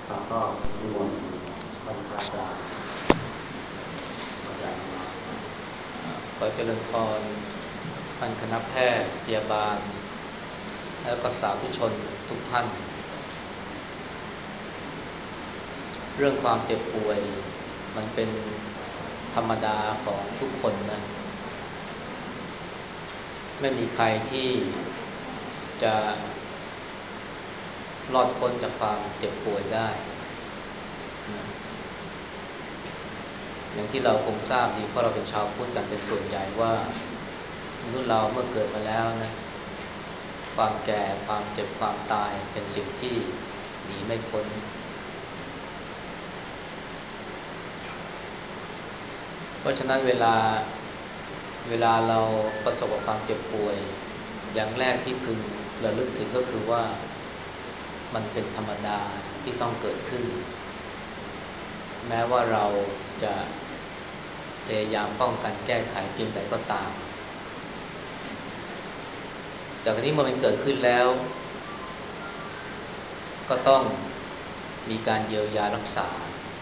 ครับก็นิมนต์ท่านพระอาจารย์บรรยายธรรมะขอเจริญพรท่านคณะแพทย์พยาบาลและก็สาธุชนทุกท่านเรื่องความเจ็บป่วยมันเป็นธรรมดาของทุกคนนะไม่มีใครที่จะรอดพ้นจากความเจ็บป่วยได้นะอย่างที่เราคงทราบดีเพราะเราเป็นชาวพุทธกันเป็นส่วนใหญ่ว่ามนุษย์เราเมื่อเกิดมาแล้วนะความแก่ความเจ็บความตายเป็นสิ่งที่หนีไม่พ้น เพราะฉะนั้นเวลาเราประสบกับความเจ็บป่วยอย่างแรกที่พึงระลึกถึงก็คือว่ามันเป็นธรรมดาที่ต้องเกิดขึ้นแม้ว่าเราจะพยายามป้องกันแก้ไขเพียงใดก็ตามจากนี้เมื่อมันเกิดขึ้นแล้วก็ต้องมีการเยียวยารักษา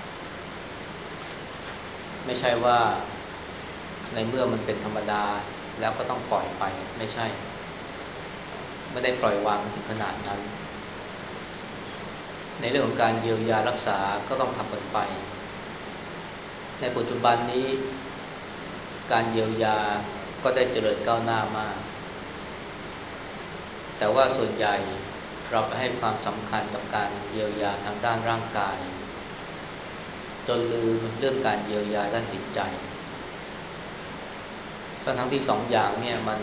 ไม่ใช่ว่าในเมื่อมันเป็นธรรมดาแล้วก็ต้องปล่อยไปไม่ใช่ไม่ได้ปล่อยวางถึงขนาดนั้นในเรื่องของการเยียวยารักษาก็ต้องทำกันไปในปัจจุบันนี้การเยียวยาก็ได้เจริญก้าวหน้ามากแต่ว่าส่วนใหญ่เราไปให้ความสำคัญกับการเยียวยาทางด้านร่างกายจนลืมเรื่องการเยียวยาด้านจิตใจทั้งที่สองอย่างเนี่ยมัน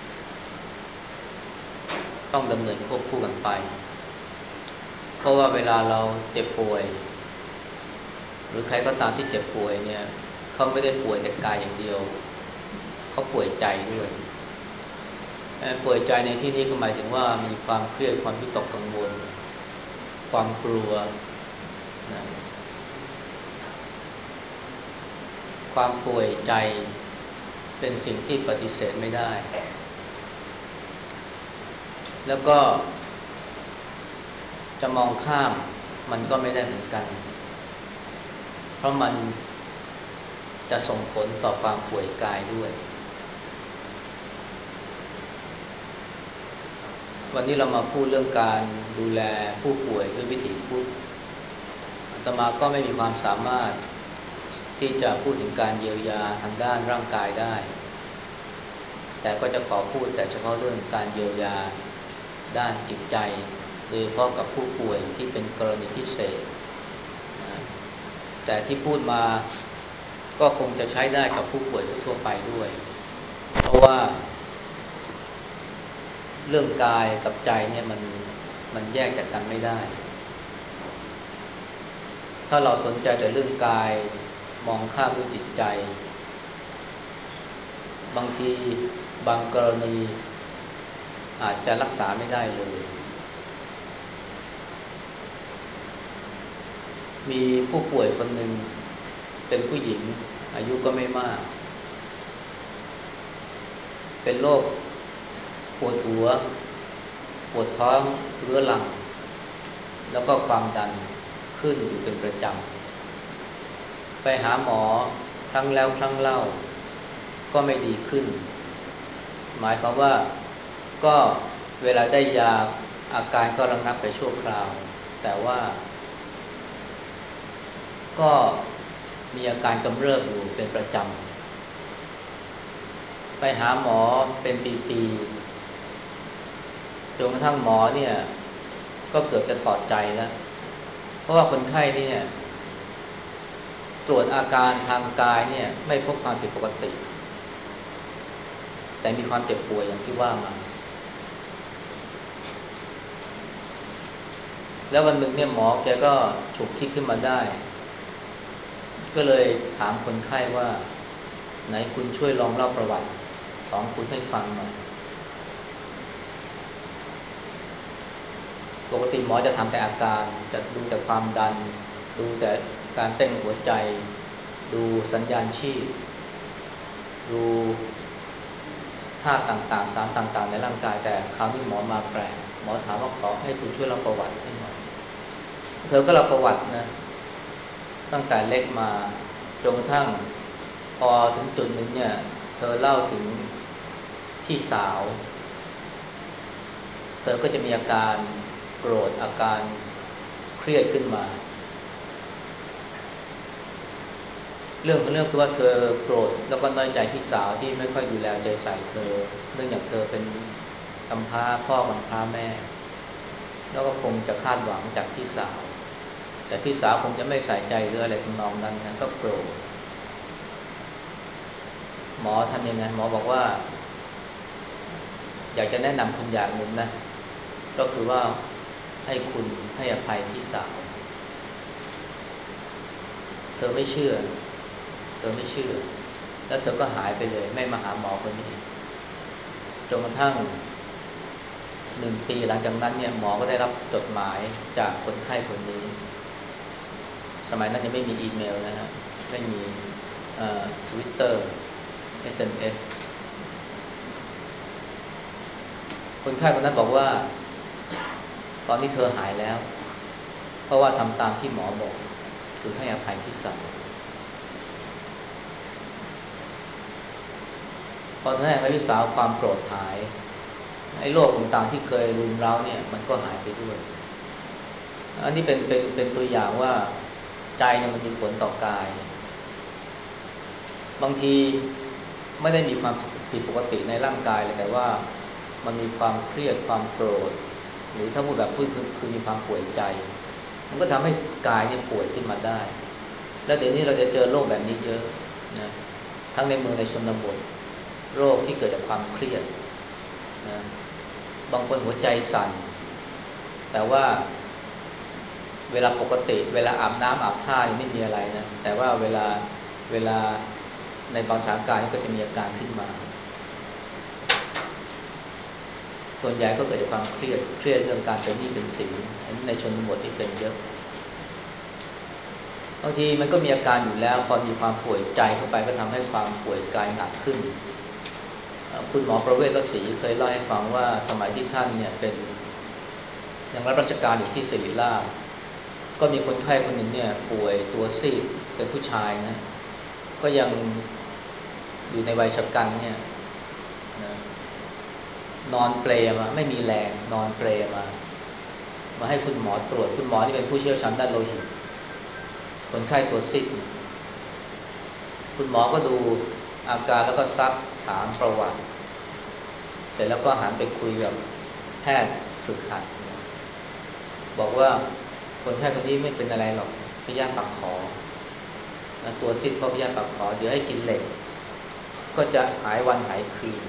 ต้องดำเนินควบคู่กันไปเพราะว่าเวลาเราเจ็บป่วยหรือใครก็ตามที่เจ็บป่วยเนี่ยเขาไม่ได้ป่วยแต่กายอย่างเดียวเขาป่วยใจด้วยป่วยใจในที่นี้ก็หมายถึงว่ามีความเครียดความวิตกกังวลความกลัวนะความป่วยใจเป็นสิ่งที่ปฏิเสธไม่ได้แล้วก็จะมองข้ามมันก็ไม่ได้เหมือนกันเพราะมันจะส่งผลต่อความป่วยกายด้วยวันนี้เรามาพูดเรื่องการดูแลผู้ป่วยด้วยวิถีพุทธอาตมาก็ไม่มีความสามารถที่จะพูดถึงการเยียวยาทางด้านร่างกายได้แต่ก็จะขอพูดแต่เฉพาะเรื่องการเยียวยาด้านจิตใจโดยเฉพาะกับผู้ป่วยที่เป็นกรณีพิเศษนะแต่ที่พูดมาก็คงจะใช้ได้กับผู้ป่วยทั่วๆไปด้วยเพราะว่าเรื่องกายกับใจเนี่ยมันแยกจากกันไม่ได้ถ้าเราสนใจแต่เรื่องกายมองข้ามเรื่องจิตใจบางทีบางกรณีอาจจะรักษาไม่ได้เลยมีผู้ป่วยคนหนึ่งเป็นผู้หญิงอายุก็ไม่มากเป็นโรคปวดหัวปวดท้องเรื้อรังแล้วก็ความดันขึ้นอยู่เป็นประจำไปหาหมอครั้งแล้วครั้งเล่าก็ไม่ดีขึ้นหมายความว่าก็เวลาได้ยาอาการก็ระงับไปชั่วคราวแต่ว่าก็มีอาการกำเริบอยู่เป็นประจำไปหาหมอเป็นปีๆจนกระทั่งหมอเนี่ยก็เกือบจะถอดใจแล้วเพราะว่าคนไข้เนี่ยตรวจอาการทางกายเนี่ยไม่พบความผิดปกติแต่มีความเจ็บป่วยอย่างที่ว่ามาแล้ววันหนึ่งเนี่ยหมอแกก็ฉุกคิดขึ้นมาได้ก็เลยถามคนไข้ว่าไหนคุณช่วยลองเล่าประวัติของคุณให้ฟังหน่อยปกติหมอจะทำแต่อาการจะดูแต่ความดันดูแต่การเต้นหัวใจดูสัญญาณชีพดูธาตุต่างๆสารต่างๆในร่างกายแต่คราวนี้หมอมาแปลกหมอถามว่าขอให้คุณช่วยเล่าประวัติให้หน่อยเธอก็เล่าประวัตินะตั้งแต่เล็กมาจนกระทั่งพอถึงจุดหนึ่งเนี่ยเธอเล่าถึงพี่สาวเธอก็จะมีอาการโกรธอาการเครียดขึ้นมาเรื่องของเรื่องคือว่าเธอโกรธแล้วก็น้อยใจพี่สาวที่ไม่ค่อยดูแลใจใส่เธอเนื่องจากเธอเป็นกำพร้าพ่อกำพร้าแม่แล้วก็คงจะคาดหวังจากพี่สาวแต่พี่สาวคงจะไม่ใส่ใจหรืออะไรทำนองนั้นนะก็โกรธหมอทำยังไงหมอบอกว่าอยากจะแนะนำคุณอย่างหนึ่งนะก็คือว่าให้คุณให้อภัยพี่สาวเธอไม่เชื่อแล้วเธอก็หายไปเลยไม่มาหาหมอคนนี้อีกจนกระทั่ง1 ปีหลังจากนั้นเนี่ยหมอก็ได้รับจดหมายจากคนไข้คนนี้สมัยนั้นยังไม่มีอีเมลนะฮะไม่มีTwitter SMS คนไข้คนนั้นบอกว่าตอนนี้เธอหายแล้วเพราะว่าทำตามที่หมอบอกคือให้อภัยพี่สาวพอเธอให้อภัยพี่สาวความโกรธหายไอ้โรคต่างๆที่เคยรุมเร้าเนี่ยมันก็หายไปด้วยอันนี้เป็นตัวอย่างว่าใจเนี่ยมันมีผลต่อกายบางทีไม่ได้มีความผิดปกติในร่างกายเลยแต่ว่ามันมีความเครียดความโกรธหรือถ้าพูดแบบพูดคือมีความป่วยใจมันก็ทำให้กายเนี่ยป่วยขึ้นมาได้แล้วเดี๋ยวนี้เราจะเจอโรคแบบนี้เยอะนะทั้งในเมืองในชนบทโรคที่เกิดจากความเครียดนะบางคนหัวใจสั่นแต่ว่าเวลาปกติเวลาอาบน้ำอาบท่านี่ไม่มีอะไรนะแต่ว่าเวลาในบางสถานการณ์ก็จะมีอาการขึ้นมาส่วนใหญ่ก็เกิดจากความเครียดเรื่องการเป็นหนี้เป็นสินในชนบทที่เป็นเยอะบางทีมันก็มีอาการอยู่แล้วพอมีความป่วยใจเข้าไปก็ทำให้ความป่วยกายหนักขึ้นคุณหมอประเวศวศรีเคยเล่าให้ฟังว่าสมัยที่ท่านเนี่ยเป็นยังรับราชการอยู่ที่ศิริราชก็มีคนไข้คนหนึ่งเนี่ยป่วยตัวซีดเป็นผู้ชายนะก็ยังอยู่ในวัยชราเนี่ยนะนอนเปลมาไม่มีแรงนอนเปลมาให้คุณหมอตรวจคุณหมอที่เป็นผู้เชี่ยวชาญด้านโลหิตคนไข้ตัวซีดคุณหมอก็ดูอาการแล้วก็ซักถามประวัติเสร็จแล้วก็หันไปคุยกับแพทย์ฝึกหัดบอกว่าคนไข้คนนี้ไม่เป็นอะไรหรอกพยาธิปากขอตัวซีดเพราะพยาธิปากขอเดี๋ยวให้กินเหล็กก็จะหายวันหายคืน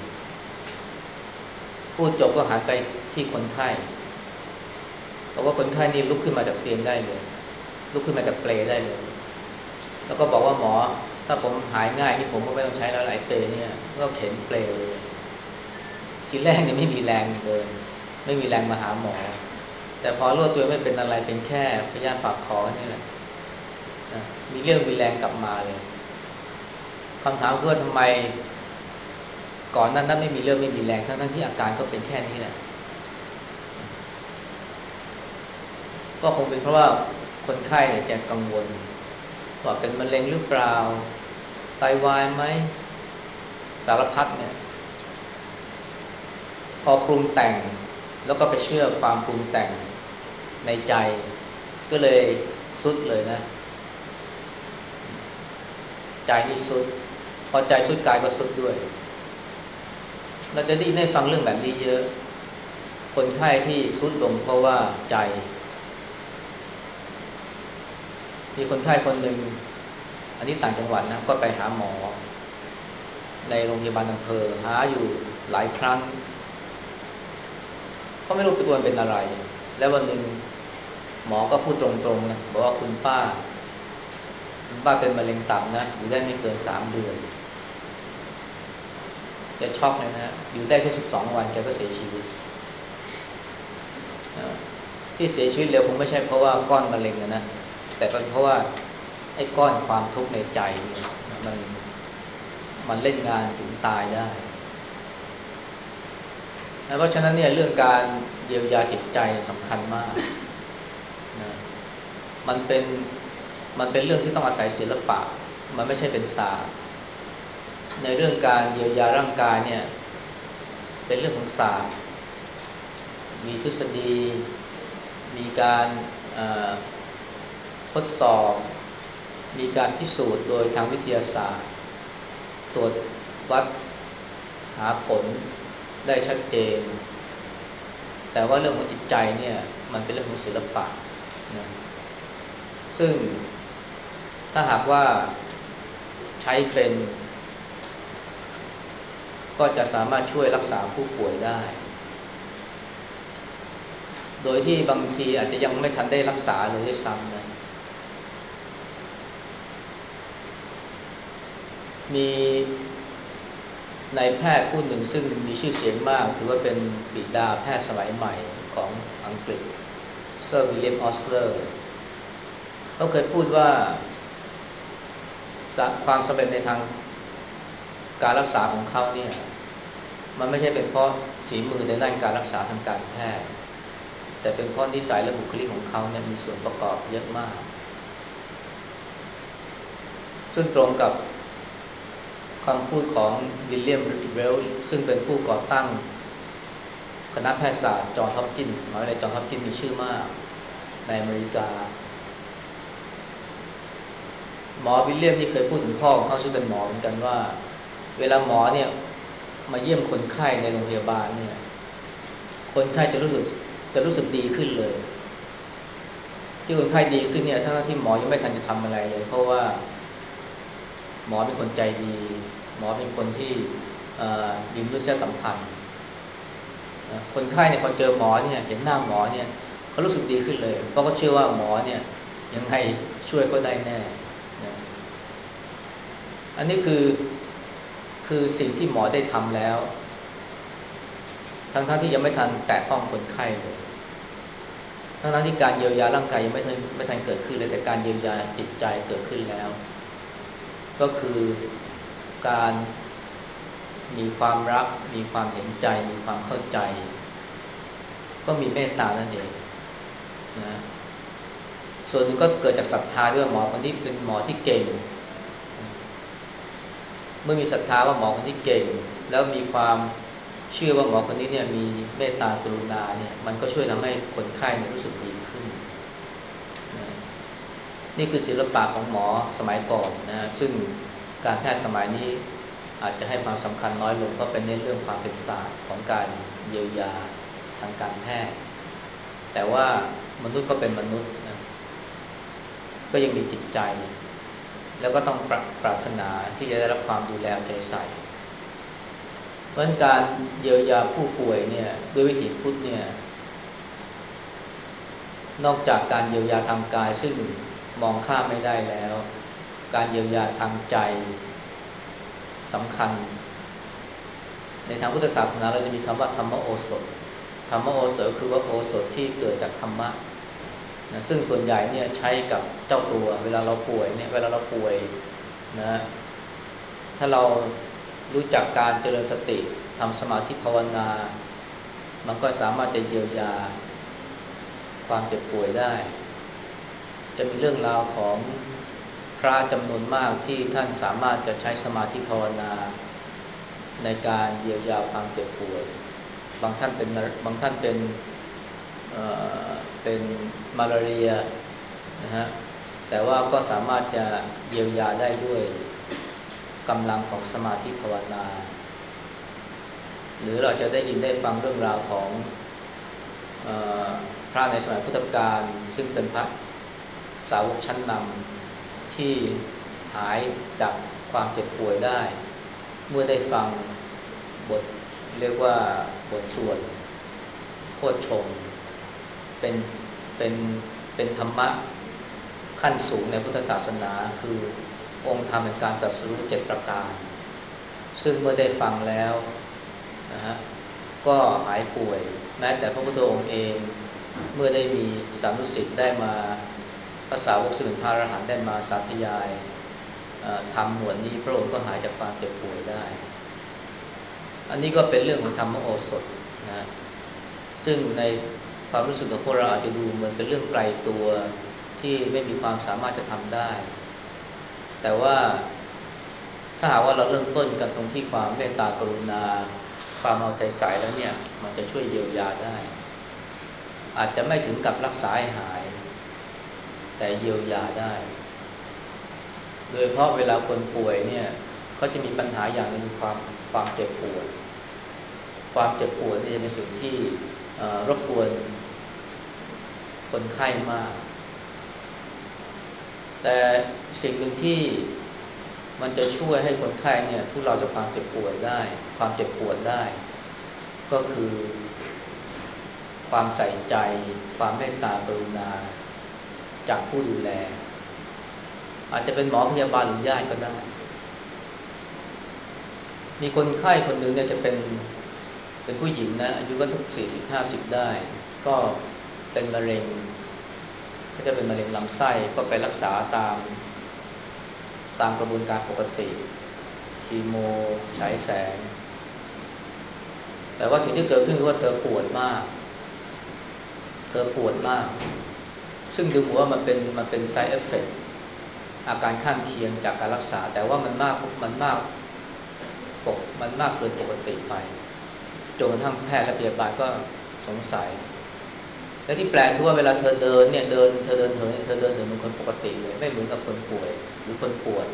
พูดจบก็หันไปที่คนไข้บอกว่าคนไข้นี่ลุกขึ้นมาจากเตียงได้เลยลุกขึ้นมาจากเปลได้เลยแล้วก็บอกว่าหมอถ้าผมหายง่ายนี่ผมก็ไม่ต้องใช้แล้วหลายเปลเนี่ยก็เข็นเปลเลยทีแรกเนี่ยไม่มีแรงเดินไม่มีแรงมาหาหมอแต่พอรู้ตัวไม่เป็นอะไรเป็นแค่พยาธิปากคอนี่แหละมีเรื่องมีแรงกลับมาเลยคำถามคือว่าทำไมก่อนนั้นไม่มีเรื่องไม่มีแรงทั้งที่อาการก็เป็นแค่นี้แหละก็คงเป็นเพราะว่าคนไข้เนี่ยแกกังวลว่าเป็นมะเร็งหรือเปล่าไตวายไหมสารพัดเนี่ยพอปรุงแต่งแล้วก็ไปเชื่อความปรุงแต่งในใจก็เลยสุดเลยนะใจนี่สุดพอใจสุดกายก็สุดด้วยเราจะได้ฟังเรื่องแบบนี้เยอะคนไข้ที่สุดลงเพราะว่าใจมีคนไข้คนหนึ่งอันนี้ต่างจังหวัดนะก็ไปหาหมอในโรงพยาบาลอำเภอหาอยู่หลายครั้งเขาไม่รู้ตัวเป็นอะไรแล้ววันหนึ่งหมอก็พูดตรงๆนะบอกว่าคุณป้าเป็นมะเร็งตับนะอยู่ได้ไม่เกิน3 เดือนแกช็อกเลยนะอยู่ได้แค่12 วันแกก็เสียชีวิตที่เสียชีวิตเร็วคงไม่ใช่เพราะว่าก้อนมะเร็งนะแต่เป็นเพราะว่าไอ้ก้อนความทุกข์ในใจเนี่ยมันเล่นงานถึงตายได้เพราะฉะนั้นเนี่ยเรื่องการเยียวยาจิตใจสำคัญมากนะมันเป็นมันเป็นเรื่องที่ต้องอาศัยศิลปะมันไม่ใช่เป็นศาสตร์ในเรื่องการเยียวยาร่างกายเนี่ยเป็นเรื่องของศาสตร์มีทฤษฎีมีการเอ่อทดสอบมีการพิสูจน์โดยทางวิทยาศาสตร์ตรวจวัดหาผลได้ชัดเจนแต่ว่าเรื่องของจิตใจเนี่ยมันเป็นเรื่องของศิลปะนะซึ่งถ้าหากว่าใช้เป็นก็จะสามารถช่วยรักษาผู้ป่วยได้โดยที่บางทีอาจจะยังไม่ทันได้รักษาเลยด้วยซ้ำนะมีนายแพทย์ผู้หนึ่งซึ่งมีชื่อเสียงมากถือว่าเป็นบิดาแพทย์สมัยใหม่ของอังกฤษเซอร์วิลเลียมออสเลอร์เขาเคยพูดว่าความสำเร็จในทางการรักษาของเขาเนี่ยมันไม่ใช่เป็นเพราะฝีมือในด้านการรักษาทางการแพทย์แต่เป็นเพราะนิสัยและบุคลิกของเขาเนี่ยมีส่วนประกอบเยอะมากซึ่งตรงกับคำพูดของวิลเลียมเวลช์ซึ่งเป็นผู้ก่อตั้งคณะแพทยศาสตร์จอห์นฮอปกินส์มหาวิทยาลัยจอห์นฮอปกินส์มีชื่อมากในอเมริกาหมอวิลเลียมนี่เคยพูดถึงพ่อของเขาซึ่งเป็นหมอเหมือนกันว่าเวลาหมอเนี่ยมาเยี่ยมคนไข้ในโรงพยาบาลเนี่ยคนไข้จะรู้สึกดีขึ้นเลยที่คนไข้ดีขึ้นเนี่ยทั้งที่หมอยังไม่ทันจะทำอะไรเลยเพราะว่าหมอเป็นคนใจดีหมอเป็นคนที่มีมนุษยสัมพันธ์คนไข้เนี่ยพอเจอหมอเนี่ยเห็นหน้าหมอเนี่ยเขารู้สึกดีขึ้นเลยเพราะเขาเชื่อว่าหมอเนี่ยยังไงช่วยเขาได้แน่นะอันนี้คือสิ่งที่หมอได้ทำแล้วทั้งที่ยังไม่ทันแตะต้องคนไข้เลยทั้งที่การเยียวยาร่างกายยังไม่ทันเกิดขึ้นเลยแต่การเยียวยาจิตใจเกิดขึ้นแล้วก็คือการมีความรักมีความเห็นใจมีความเข้าใจก็มีเมตตานั่นเองนะส่วนหนึ่งก็เกิดจากศรัทธาด้วยว่าหมอคนนี้เป็นหมอที่เก่งเมื่อมีศรัทธาว่าหมอคนนี้เก่งแล้วมีความเชื่อว่าหมอคนนี้เนี่ยมีเมตตากรุณาเนี่ยมันก็ช่วยทำให้คนไข้เนี่ยรู้สึกดีขึ้นนะนี่คือศิลปะของหมอสมัยก่อนนะซึ่งการแพทย์สมัยนี้อาจจะให้ความสำคัญน้อยลงเพราะเป็นในเรื่องความเป็นศาสตร์ของการเยียวยาทางการแพทย์แต่ว่ามนุษย์ก็เป็นมนุษย์นะก็ยังมีจิตใจแล้วก็ต้องปรารถนาที่จะได้รับความดูแลใจใส่เพราะฉะนั้นการเยียวยาผู้ป่วยเนี่ยด้วยวิถีพุทธเนี่ยนอกจากการเยียวยาทางกายซึ่งมองข้ามไม่ได้แล้วการเยียวยาทางใจสำคัญในทางพุทธศาสนาเราจะมีคำว่าธรรมโอสถธรรมโอสถคือว่าโอสถที่เกิดจากธรรมะนะซึ่งส่วนใหญ่เนี่ยใช้กับเจ้าตัวเวลาเราป่วยเนี่ยเวลาเราป่วยนะถ้าเรารู้จักการเจริญสติทำสมาธิภาวนามันก็สามารถจะเยียวยาความเจ็บป่วยได้จะมีเรื่องราวของพระจำนวนมากที่ท่านสามารถจะใช้สมาธิภาวนาในการเยียวยาความเจ็บป่วยบางท่านเป็นเอ่เป็นมาลาเรียนะฮะแต่ว่าก็สามารถจะเยียวยาได้ด้วยกำลังของสมาธิภาวนาหรือเราจะได้ยินได้ฟังเรื่องราวของเอ่อพระในสมัยพุทธกาลซึ่งเป็นพระสาวกชั้นนำที่หายจากความเจ็บป่วยได้เมื่อได้ฟังบทเรียกว่าบทสวดโพชฌงค์เป็นเป็นเป็นธรรมะขั้นสูงในพุทธศาสนาคือองค์ธรรมแห่งการตรัสรู้7ประการซึ่งเมื่อได้ฟังแล้วนะฮะก็หายป่วยแม้แต่พระพุทธองค์เองเมื่อได้มีสานุสิทธิ์ได้มาภาษาวกซึ่งเป็นพระอรหันต์ได้มาสาธยายธรรมหมวดนี้พระองค์ก็หายจากความเจ็บป่วยได้อันนี้ก็เป็นเรื่องของธรรมโอสถนะซึ่งในความรู้สึกของพวกเราอาจจะดูเหมือนเป็นเรื่องไกลตัวทที่ไม่มีความสามารถจะทำได้แต่ว่าถ้าหากว่าเราเริ่มต้นกันตรงที่ความเมตตากรุณาความเอาใจใส่แล้วเนี่ยมันจะช่วยเยียวยาได้อาจจะไม่ถึงกับรักษาให้หายแต่เยียวยาได้โดยเฉพาะเวลาคนป่วยเนี่ยเขาจะมีปัญหาอย่างหนึ่งคือความเจ็บปวดความเจ็บปวดนี่จะเป็นสิ่งที่รบกวนคนไข้มากแต่สิ่งหนึ่งที่มันจะช่วยให้คนไข้เนี่ยทุเลาจากความเจ็บป่วยได้ความเจ็บปวดได้ก็คือความใส่ใจความเมตตากรุณาจากผู้ดูแลอาจจะเป็นหมอพยาบาลหรือญาติก็ได้มีคนไข้คนหนึ่งเนี่ยจะเป็นผู้หญิงนะอายุก็สัก40-50ได้ก็เป็นมะเร็งก็จะเป็นมะเร็งลำไส้ก็ไปรักษาตามกระบวนการปกติคีโมฉายแสงแต่ว่าสิ่งที่เกิดขึ้นคือว่าเธอปวดมากซึ่งดูเหมือนว่ามันเป็น side effect อาการข้างเคียงจากการรักษาแต่ว่ามันมากเกินปกติไปจนกระทั่งแพทย์และพยาบาลก็สงสัยและที่แปลกคือว่าเวลาเธอเดินเนี่ยเธอเดินเหินเธอเดินเหินเหมือนคนปกติเลยไม่เหมือนกับคนป่วยหรือคนปวด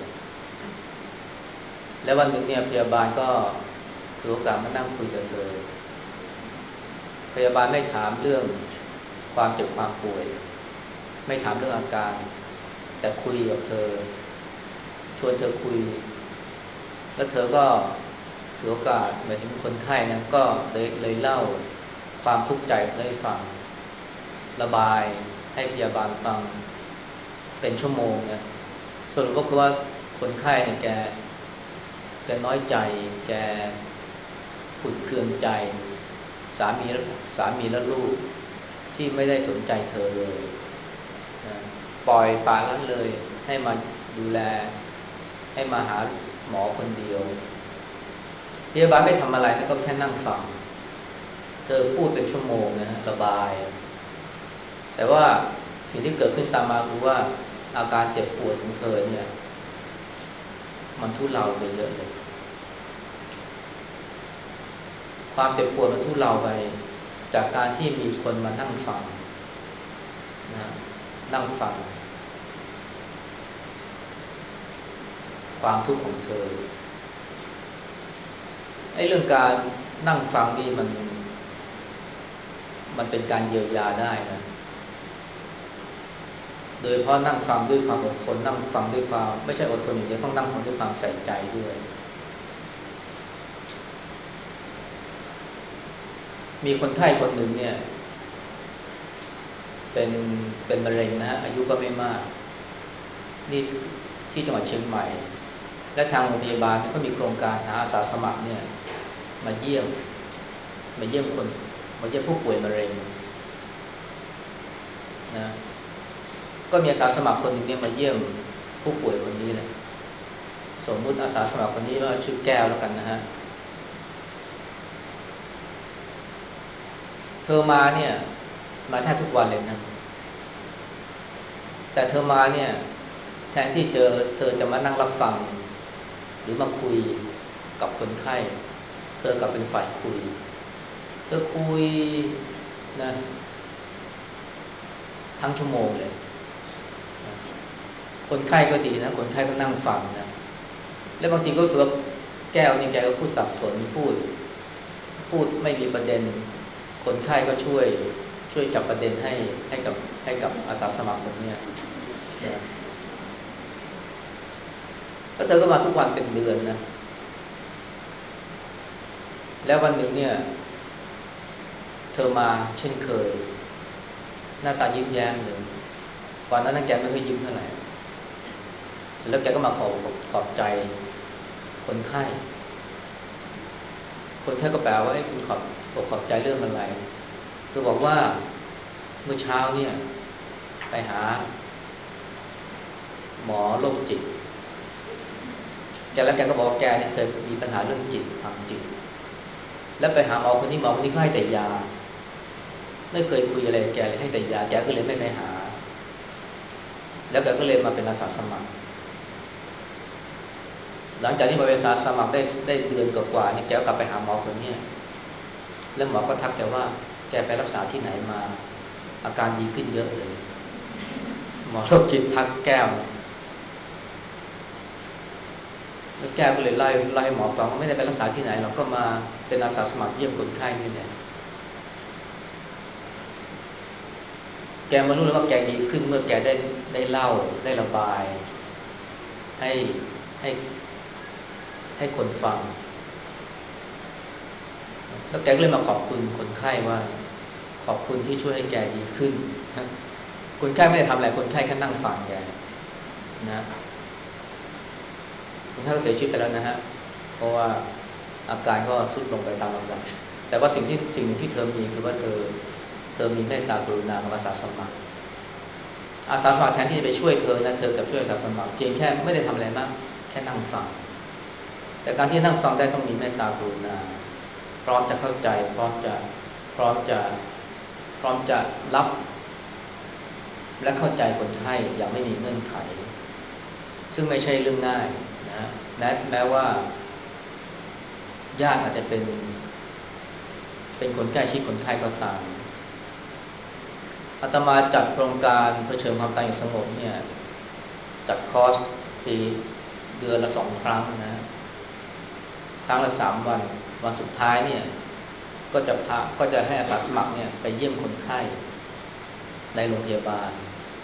แล้ววันหนึ่งเนี่ยพยาบาลก็ถือโอกาสมานั่งคุยกับเธอพยาบาลไม่ถามเรื่องความเจ็บความป่วยไม่ถามเรื่องอาการแต่คุยกับเธอชวนเธอคุยแล้วเธอก็ถือโอกาสหมายถึงคนไข้นะก็เลยเล่าความทุกข์ใจให้ฟังระบายให้พยาบาลฟังเป็นชั่วโมงนะสรุปก็คือว่าคนไข้เนี่ยแกน้อยใจแกขุ่นเคืองใจสามีและลูกที่ไม่ได้สนใจเธอเลยนะปล่อยปละละเลยให้มาดูแลให้มาหาหมอคนเดียวพยาบาลไม่ทำอะไรนะก็แค่นั่งฟังเธอพูดเป็นชั่วโมงนะฮะระบายแต่ว่าสิ่งที่เกิดขึ้นตามมาคือว่าอาการเจ็บปวดของเธอเนี่ยมันทุเลาไปเยอะเลยความเจ็บปวดมันทุเลาไปจากการที่มีคนมานั่งฟังนะนั่งฟังความทุกข์ของเธอไอ้เรื่องการนั่งฟังนี่มันเป็นการเยียวยาได้นะโดยเฉพาะนั่งฟังด้วยความอดทนนั่งฟังด้วยความไม่ใช่อดทนอย่างเดียวต้องนั่งฟังด้วยความใส่ใจด้วยมีคนไข้คนหนึ่งเนี่ยเป็นเป็นมะเร็งนะฮะอายุก็ไม่มากนี่ที่จังหวัดเชียงใหม่และทางโรงพยาบาลก็มีโครงการหาอาสาสมัครเนี่ยมาเยี่ยมคนมาเยี่ยมผู้ป่วยมะเร็งนะก็มีอาสาสมัครคนหนึ่งเนี่ยมาเยี่ยมผู้ป่วยคนนี้แหละสมมุติอาสาสมัครคนนี้ว่าชื่อแก้วแล้วกันนะฮะเธอมาเนี่ยมาแทบทุกวันเลยนะแต่เธอมาเนี่ยแทนที่เธอจะมานั่งรับฟังหรือมาคุยกับคนไข้เธอกลับเป็นฝ่ายคุยเธอคุยนะทั้งชั่วโมงเลยนะคนไข้ก็ดีนะคนไข้ก็นั่งฟังนะแล้วบางทีก็รู้สึกว่าแก้วนี่แกก็พูดสับสนพูดไม่มีประเด็นคนไข้ก็ช่วยจับประเด็นให้กับอาสาสมัครคนนี้นะแล้วเธอก็มาทุกวันเป็นเดือนนะแล้ววันหนึ่งเนี่ยเธอมาเช่นเคยหน้าตายิ้มแย้มเลยก่อนหน้านั้นแกไม่เคยยิ้มเท่าไหร่เสร็จแล้วแกก็มาขอบใจคนไข้ก็แปลว่าให้คุณขอบใจเรื่องอะไรเธอบอกว่าเมื่อเช้าเนี่ยไปหาหมอโรคจิตแกก็บอกว่าแกเนี่ยเคยมีปัญหาเรื่องจิตทางจิตแล้วไปหาหมอคนนี้ก็ให้แต่ยาไม่เคยคุยอะไรกับแกเลยให้แต่ยาแกก็เลยไม่ไปหาแล้วแกก็เลยมาเป็นอาสาสมัครหลังจากที่มาเป็นอาสาสมัครได้เดือนกว่าๆนี่แกก็กลับไปหาหมอคนนี้แล้วหมอก็ทักแกว่าแกไปรักษาที่ไหนมาอาการดีขึ้นเยอะเลยหมอโรคจิตทักแก้วแล้วแก้วก็เลยไล่ให้หมอฟังว่าไม่ได้ไปรักษาที่ไหนเราก็มาเป็นอาสาสมัครเยี่ยมคนไข้นี่แหละแกมารู้แล้วว่าแกดีขึ้นเมื่อแกได้เล่าได้ระบายให้ให้ให้คนฟังแล้วแกก็เลยมาขอบคุณคนไข้ว่าขอบคุณที่ช่วยให้แกดีขึ้นคนไข้ไม่ได้ทำอะไรคนไข้แค่นั่งฟังแกนะคนไข้ก็เสียชีวิตไปแล้วนะฮะเพราะว่าอาการก็ทรุดลงไปตามลำดับแต่ว่าสิ่งหนึ่งที่เธอมีคือว่าเธอมีเมตตากรุณากับอาสาสมัครแทนที่จะไปช่วยเธอนะเธอกับช่วยอาสาสมัครเพียงแค่ไม่ได้ทำอะไรมากแค่นั่งฟังแต่การที่นั่งฟังได้ต้องมีเมตตากรุณาพร้อมจะเข้าใจพร้อมจะพร้อมจะพร้อมจะรับและเข้าใจคนไข้อย่างไม่มีเงื่อนไขซึ่งไม่ใช่เรื่องง่ายนะแม้ว่าญาติอาจจะเป็นคนใกล้ชิดคนไข้ก็ตามอาตมาจัดโครงการเผชิญความตายอย่างสงบเนี่ยจัดคอร์สปีเดือนละ2 ครั้งนะครั้งละ3 วันวันสุดท้ายเนี่ยก็จะให้อาสาสมัครเนี่ยไปเยี่ยมคนไข้ในโรงพยาบาล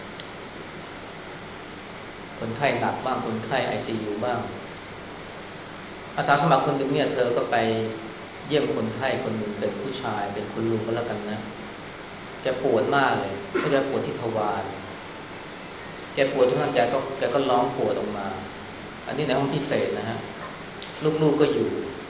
คนไข้หนักบ้างคนไข้ ICU บ้างอาสาสมัครคนหนึ่งเนี่ยเธอก็ไปเยี่ยมคนไข้คนหนึ่งเป็นผู้ชายเป็นคุณลุงก็แล้วกันนะแกปวดมากเลยแกปวดที่ทวารแกปวดทุกครั้งแกก็ร้องปวดออกมาอันนี้ในห้องพิเศษนะฮะลูกๆก็อยู่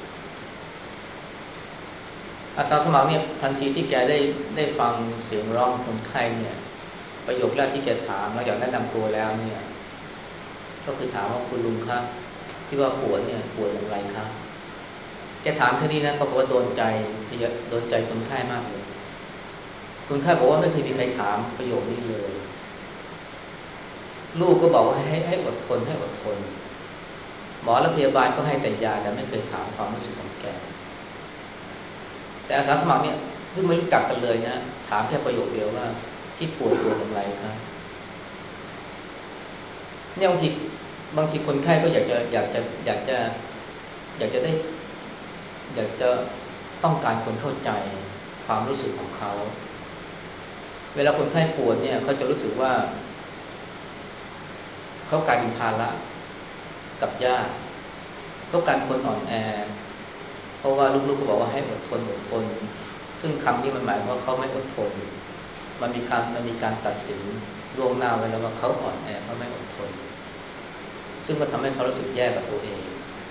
อาสาสมัครเนี่ยทันทีที่แกได้ฟังเสียงร้องคนไข้เนี่ยประโยคแรกที่แกถามหลังจากแนะนำตัวแล้วเนี่ยก็คือถามว่าคุณลุงครับที่ว่าปวดเนี่ยปวดอย่างไรครับแกถามแค่นี้นะปรากฏว่าโดนใจคนไข้มากเลยคนไข้บอกว่าไม่เคยมีใครถามประโยคนี้เลยลูกก็บอกว่าให้อดทนให้อดทนหมอและพยาบาลก็ให้แต่ยาแต่ไม่เคยถามความรู้สึกของแกแต่อาสาสมัครเนี่ยซึ่งไม่รู้จักกันเลยนะถามแค่ประโยคเดียวว่าที่ปวดอย่างไรครับเนี่ยบางทีคนไข้ก็อยากจะได้อยากจะต้องการคนเข้าใจความรู้สึกของเขาเวลาคนไข้ปวดเนี่ยเขาจะรู้สึกว่าเขากลายเป็นภาระกับญาติเขากลายเป็นคนอ่อนแอเพราะว่าลูกๆก็บอกว่าให้อดทนซึ่งคำนี้มันหมายว่าเขาไม่อดทนมันมีการตัดสินล่วงหน้าไว้แล้วว่าเขาอ่อนแอเขาไม่อดทนซึ่งก็ทำให้เขารู้สึกแย่กับตัวเอง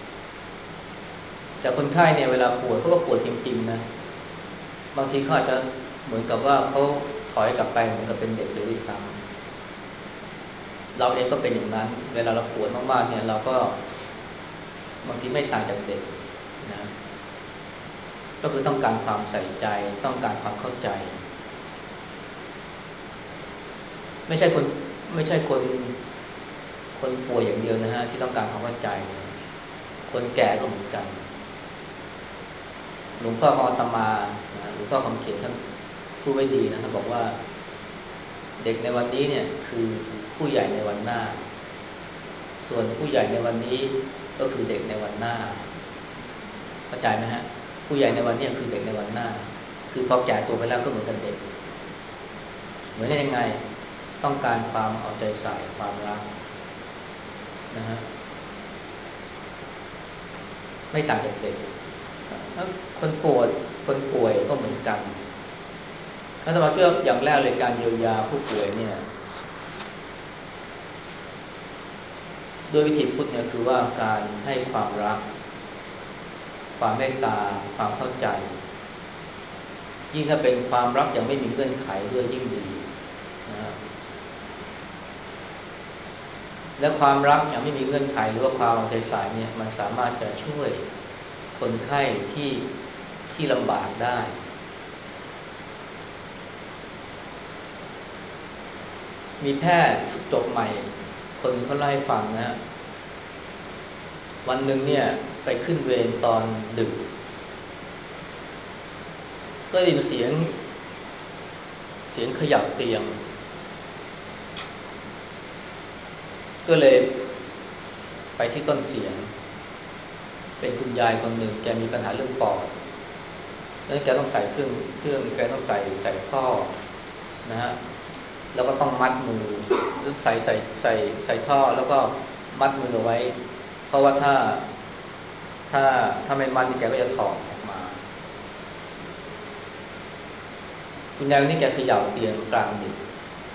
แต่คนไข้เนี่ยเวลาปวดเขาก็ปวดจริงๆนะบางทีเขาอาจจะเหมือนกับว่าเขาถอยกลับไปเหมือนกับเป็นเด็กเลยด้วยซ้ำเราเองก็เป็นอย่างนั้นเวลาเราปวดมากๆเนี่ยเราก็บางทีไม่ต่างจากเด็กนะก็คือต้องการความใส่ใจต้องการความเข้าใจไม่ใช่คนไม่ใช่คนป่วยอย่างเดียวนะฮะที่ต้องการความเข้าใจคนแก่ก็เหมือนกันหลวงพ่อของอาตมาหลวงพ่อคำเขียนท่านพูดไว้ดีนะท่านบอกว่าเด็กในวันนี้เนี่ยคือผู้ใหญ่ในวันหน้าส่วนผู้ใหญ่ในวันนี้ก็คือเด็กในวันหน้าเข้าใจไหมฮะผู้ใหญ่ในวันนี้คือเด็กในวันหน้าคือพอแก่ตัวไปแล้วก็เหมือนกับเด็กเหมือนยังไงต้องการความเอาใจใส่ความรักนะฮะไม่ต่างจากเด็กคนป่วยก็เหมือนกันถ้าจะมาเชื่ออย่างแรกเลยการเยียวยาผู้ป่วยเนี่ยโดยวิธีพุทธเนี่ยคือว่าการให้ความรักความเมตตาความเข้าใจยิ่งถ้าเป็นความรักอย่างไม่มีเงื่อนไขด้วยยิ่งดีนะและความรักอย่างไม่มีเงื่อนไขหรือว่าความเอาใจใส่เนี่ยมันสามารถจะช่วยคนไข้ที่ลำบากได้มีแพทย์จบใหม่คนนึงเขาเล่าให้ฟังนะวันหนึ่งเนี่ยไปขึ้นเวรตอนดึกก็ได้ยินเสียงขยับเตียงก็เลยไปที่ต้นเสียงเป็นคุณยายคนหนึ่งแกมีปัญหาเรื่องปอดแล้วแกต้องใส่เครื่องแกต้องใส่ท่อนะฮะแล้วก็ต้องมัดมือหรือใส่ท่อแล้วก็มัดมือเอาไว้เพราะว่าถ้าไม่มัดนี่แกก็จะถอดออกมาคุณยายนี่แกเขย่าเตียงกลางดึก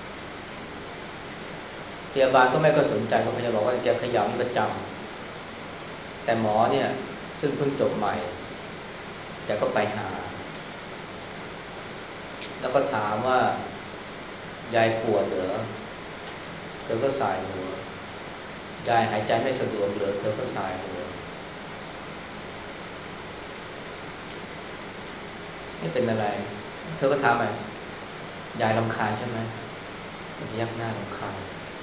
พยาบาลก็ไม่ก็สนใจก็พยาบาลบอกว่าแกเขย่าประจำแต่หมอเนี่ยซึ่งเพิ่งจบใหม่แกก็ไปหาแล้วก็ถามว่ายายปวดเหรอเธอก็สายหัวยายหายใจไม่สะดวกเหรอเธอก็สายหัวนี่เป็นอะไรเธอก็ถามไปยายรำคาญใช่ไหมพยักหน้ารำคาญ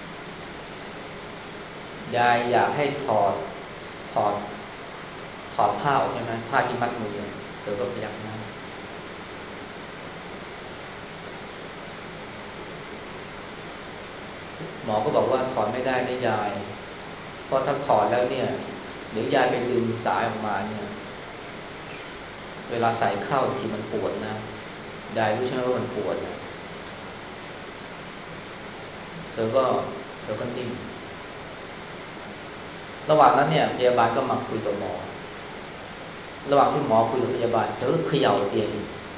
ยายอยากให้ถอดถอดผ้าออกใช่ไหมผ้าที่มัดมือเธอก็พยักหน้าหมอก็บอกว่าถอดไม่ได้นะยายเพราะถ้าถอดแล้วเนี่ยเดี๋ยวยายไปดึงสายออกมาเนี่ยเวลาใส่เข้าทีมันปวดนะยายรู้ใช่ไหมว่ามันปวดนะเธอก็นิ่งระหว่างนั้นเนี่ยพยาบาลก็มาคุยกับหมอระหว่างที่หมอคุยกับพยาบาลเธอก็เขย่าเตียง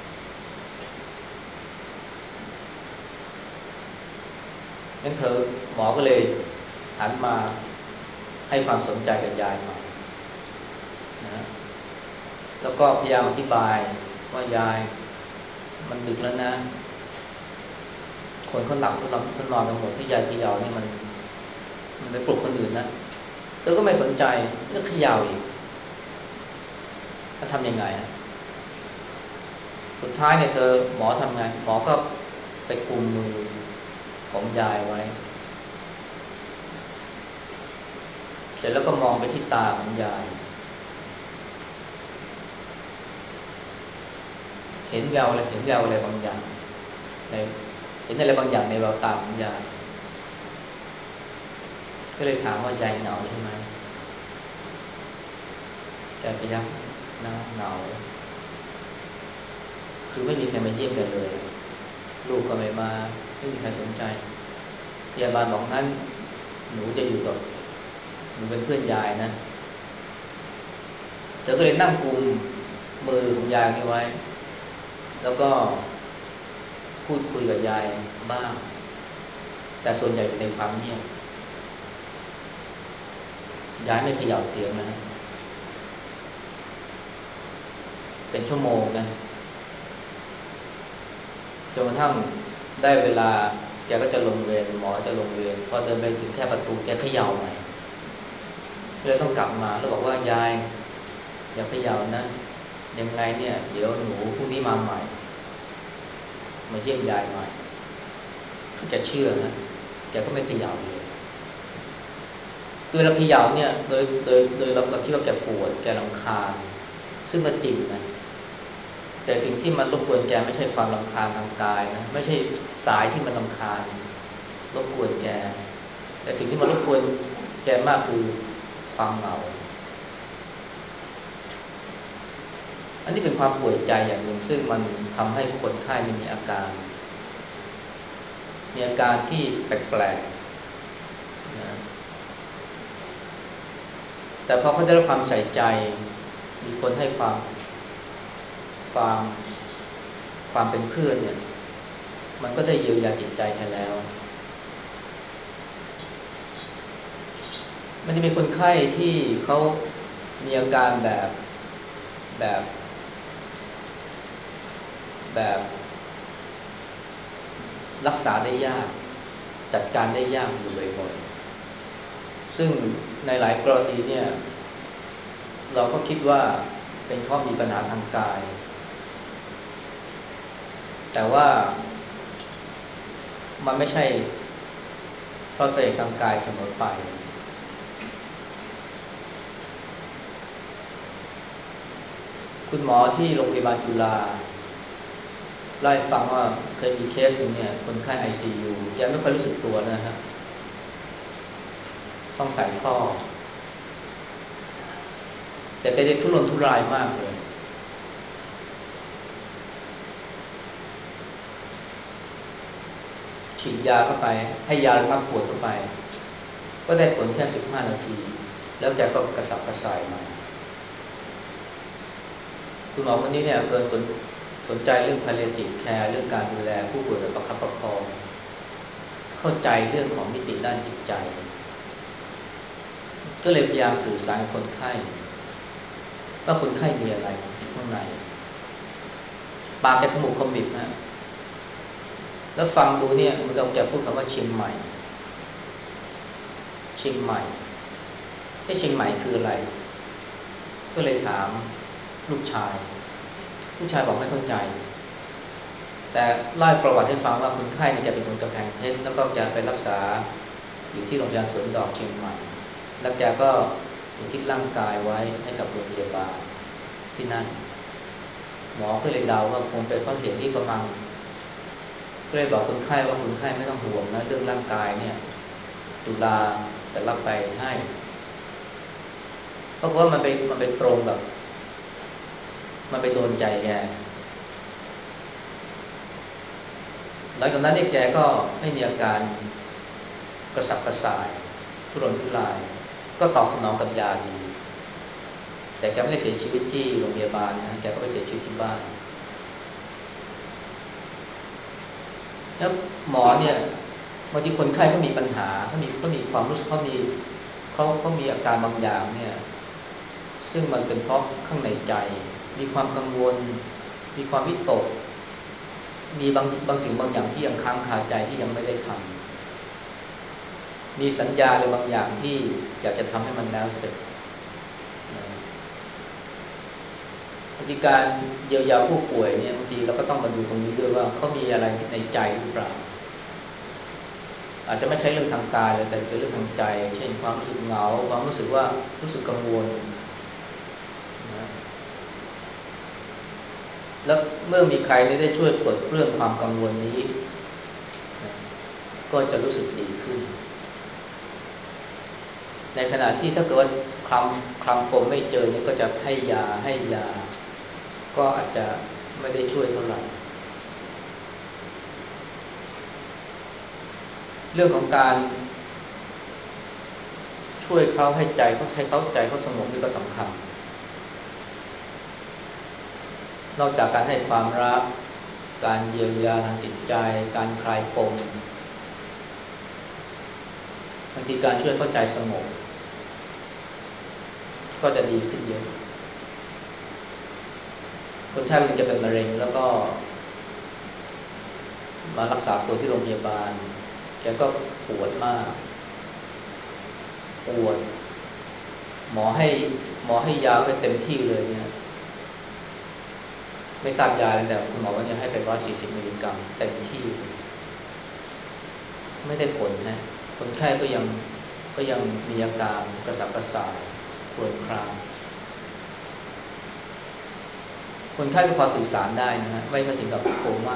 งั้นหมอก็เลยหันมาให้ความสนใจกับยายมานะแล้วก็พยายามอธิบายว่ายายมันดึกแล้วนะคนเขาหลับเขานอนกันหมดที่ยายเขย่านี่มันไปปลุกคนอื่นนะเธอก็ไม่สนใจแล้วเขย่าอีกแล้วทำยังไงสุดท้ายเนี่ยหมอทำไงหมอก็ไปกุมมือของยายไว้เสร็จแล้วก็มองไปที่ตาของยายเห็นแววอะไรบางอย่างในเห็นอะไรบางอย่างในแววตาของยายก็เลยถามว่ายายเหงาใช่ไหมแกพยักหน้าเหงาคือไม่มีใครมาเยี่ยมแกเลยลูกก็ไม่มาไม่มีใครสนใจพยาบาลบอกงั้นหนูจะอยู่กับหนูเป็นเพื่อนยายนะเธอก็เลยนั่งกุมมือของยายนี่ไว้แล้วก็พูดคุยกับยายบ้างแต่ส่วนใหญ่อยู่ในความเงียบยายไม่เขย่าเตียงนะเป็นชั่วโมงนะจนกระทั่งได้เวลาแกก็จะลงเวรหมอจะลงเวรพอเดินไปถึงแค่ประตูแกเขย่าใหม่เลยต้องกลับมาแล้วบอกว่ายายอย่าเขย่านะยังไงเนี่ยเดี๋ยวหนูพรุ่งนี้มาใหม่มาเยี่ยมยายใหม่แกเชื่อนะแกก็ไม่เขย่าเลยคือเราเขย่าเนี่ยโดยเราคิดว่าแกปวดแกรำคาญซึ่งก็จริงนะแต่สิ่งที่มันรบกวนแกไม่ใช่ความรำคาญทางกายนะไม่ใช่สายที่มันรำคาญรบกวนแกแต่สิ่งที่มันรบกวนแกมากคือความเหงาอันนี้เป็นความป่วยใจอย่างหนึ่งซึ่งมันทำให้คนไข้มีอาการที่แปลกๆนะแต่พอเขาได้รับความใส่ใจมีคนให้ความความเป็นเพื่อนเนี่ยมันก็ได้เยียวยาจิตใจให้แล้วมันจะมีคนไข้ที่เขามีอาการแบบแบบรักษาได้ยากจัดการได้ยากอยู่บ่อยๆซึ่งในหลายกรณีเนี่ยเราก็คิดว่าเป็นเพราะมีปัญหาทางกายแต่ว่ามันไม่ใช่ราะสาเหตุทางกายเสมอไปคุณหมอที่โรงพยาบาลจุฬาเล่าให้ฟังว่าเคยมีเคสหนึ่งเนี่ยคนไข้ ICU แกไม่ค่อยรู้สึกตัวนะฮะต้องใส่ท่อแต่แกจะทุรนทุรายมากเลยฉีดยาเข้าไปให้ยาระงับปวดเข้าไปก็ได้ผลแค่15 นาทีแล้วแกก็กระสับกระส่ายมาคุณหมอคนนี้เนี่ยเพิ่งสนใจเรื่อง palliative care เรื่องการดูแลผู้ป่วยแบบประคับประคองเข้าใจเรื่องของมิติด้านจิตใจก็เลยพยายามสื่อสารกับคนไข้ว่าคนไข้มีอะไรอยู่ข้างในปากแกขมุบขมิบฮะแล้วฟังดูเนี่ยเหมือนกับแกพูดคำว่าเชียงใหม่เชียงใหม่เชียงใหม่คืออะไรก็เลยถามลูกชายบอกไม่เข้าใจแต่เล่าประวัติให้ฟังว่าคนไข้เนี่ยแกเป็นคนกำแพงเพชรแล้วก็แกไปรักษาอยู่ที่โรงพยาบาลสวนดอกเชียงใหม่แล้วแกก็อุทิศร่างกายไว้ให้กับโรงพยาบาลที่นั่นหมอก็เลยเดาว่าคงเป็นเพราะเหตุที่กำลังก็เลยบอกคนไข้ว่าคนไข้ไม่ต้องห่วงนะเรื่องร่างกายเนี่ยจุฬาจะรับไปให้เพราะว่ามันไปตรงกับมันไปโดนใจแกหลังจากนั้นเนี่ยแกก็ไม่มีอาการกระสับกระส่ายทุรนทุรายก็ตอบสนองกับยาดีแต่แกไม่ได้เสียชีวิตที่โรงพยาบาลนะแกก็ไปเสียชีวิตที่บ้านแล้วหมอเนี่ยบางทีคนไข้เขามีปัญหาเขามีความรู้สึกเขามีอาการบางอย่างเนี่ยซึ่งมันเป็นเพราะข้างในใจมีความกังวลมีความวิตกมีบางสิ่งบางอย่างที่ยังค้างคาใจที่ยังไม่ได้ทำมีสัญญาอะไรบางอย่างที่อยากจะทำให้มันแล้วเสร็จบางทีการเยียวยาผู้ป่วยเนี่ยบางทีเราก็ต้องมาดูตรงนี้ด้วยว่าเขามีอะไรในใจหรือเปล่าอาจจะไม่ใช่เรื่องทางกายเลยแต่เป็นเรื่องทางใจเช่นความรู้สึกเหงาความรู้สึกว่ารู้สึกกังวลนะแล้วเมื่อมีใครได้ช่วยปลดเปลื้องความกังวลนี้นะก็จะรู้สึกดีขึ้นในขณะที่ถ้าเกิดว่าคลำปมไม่เจอนี่ก็จะให้ยาก็อาจจะไม่ได้ช่วยเท่าไหร่เรื่องของการช่วยเขาให้ใจเขาสงบนี่ก็สำคัญนอกจากการให้ความรักการเยียวยาทางจิตใจการคลายปมบางทีการช่วยเข้าใจสงบก็จะดีขึ้นเยอะคนไข้คนจะเป็นมะเร็งแล้วก็มารักษาตัวที่โรงพยาบาลแกก็ปวดมากปวดหมอให้ยาไปเต็มที่เลยเนี่ยไม่ทราบยาแต่คุณหมอว่าเนี่ยให้ไป140 มิลลิกรัมเต็มที่ไม่ได้ผลฮะคนไข้ก็ยังมีอาการกระสับกระส่ายครวญครางคนไข้ก็พอสื่อสารได้นะฮะไม่ถึงกับโคม่า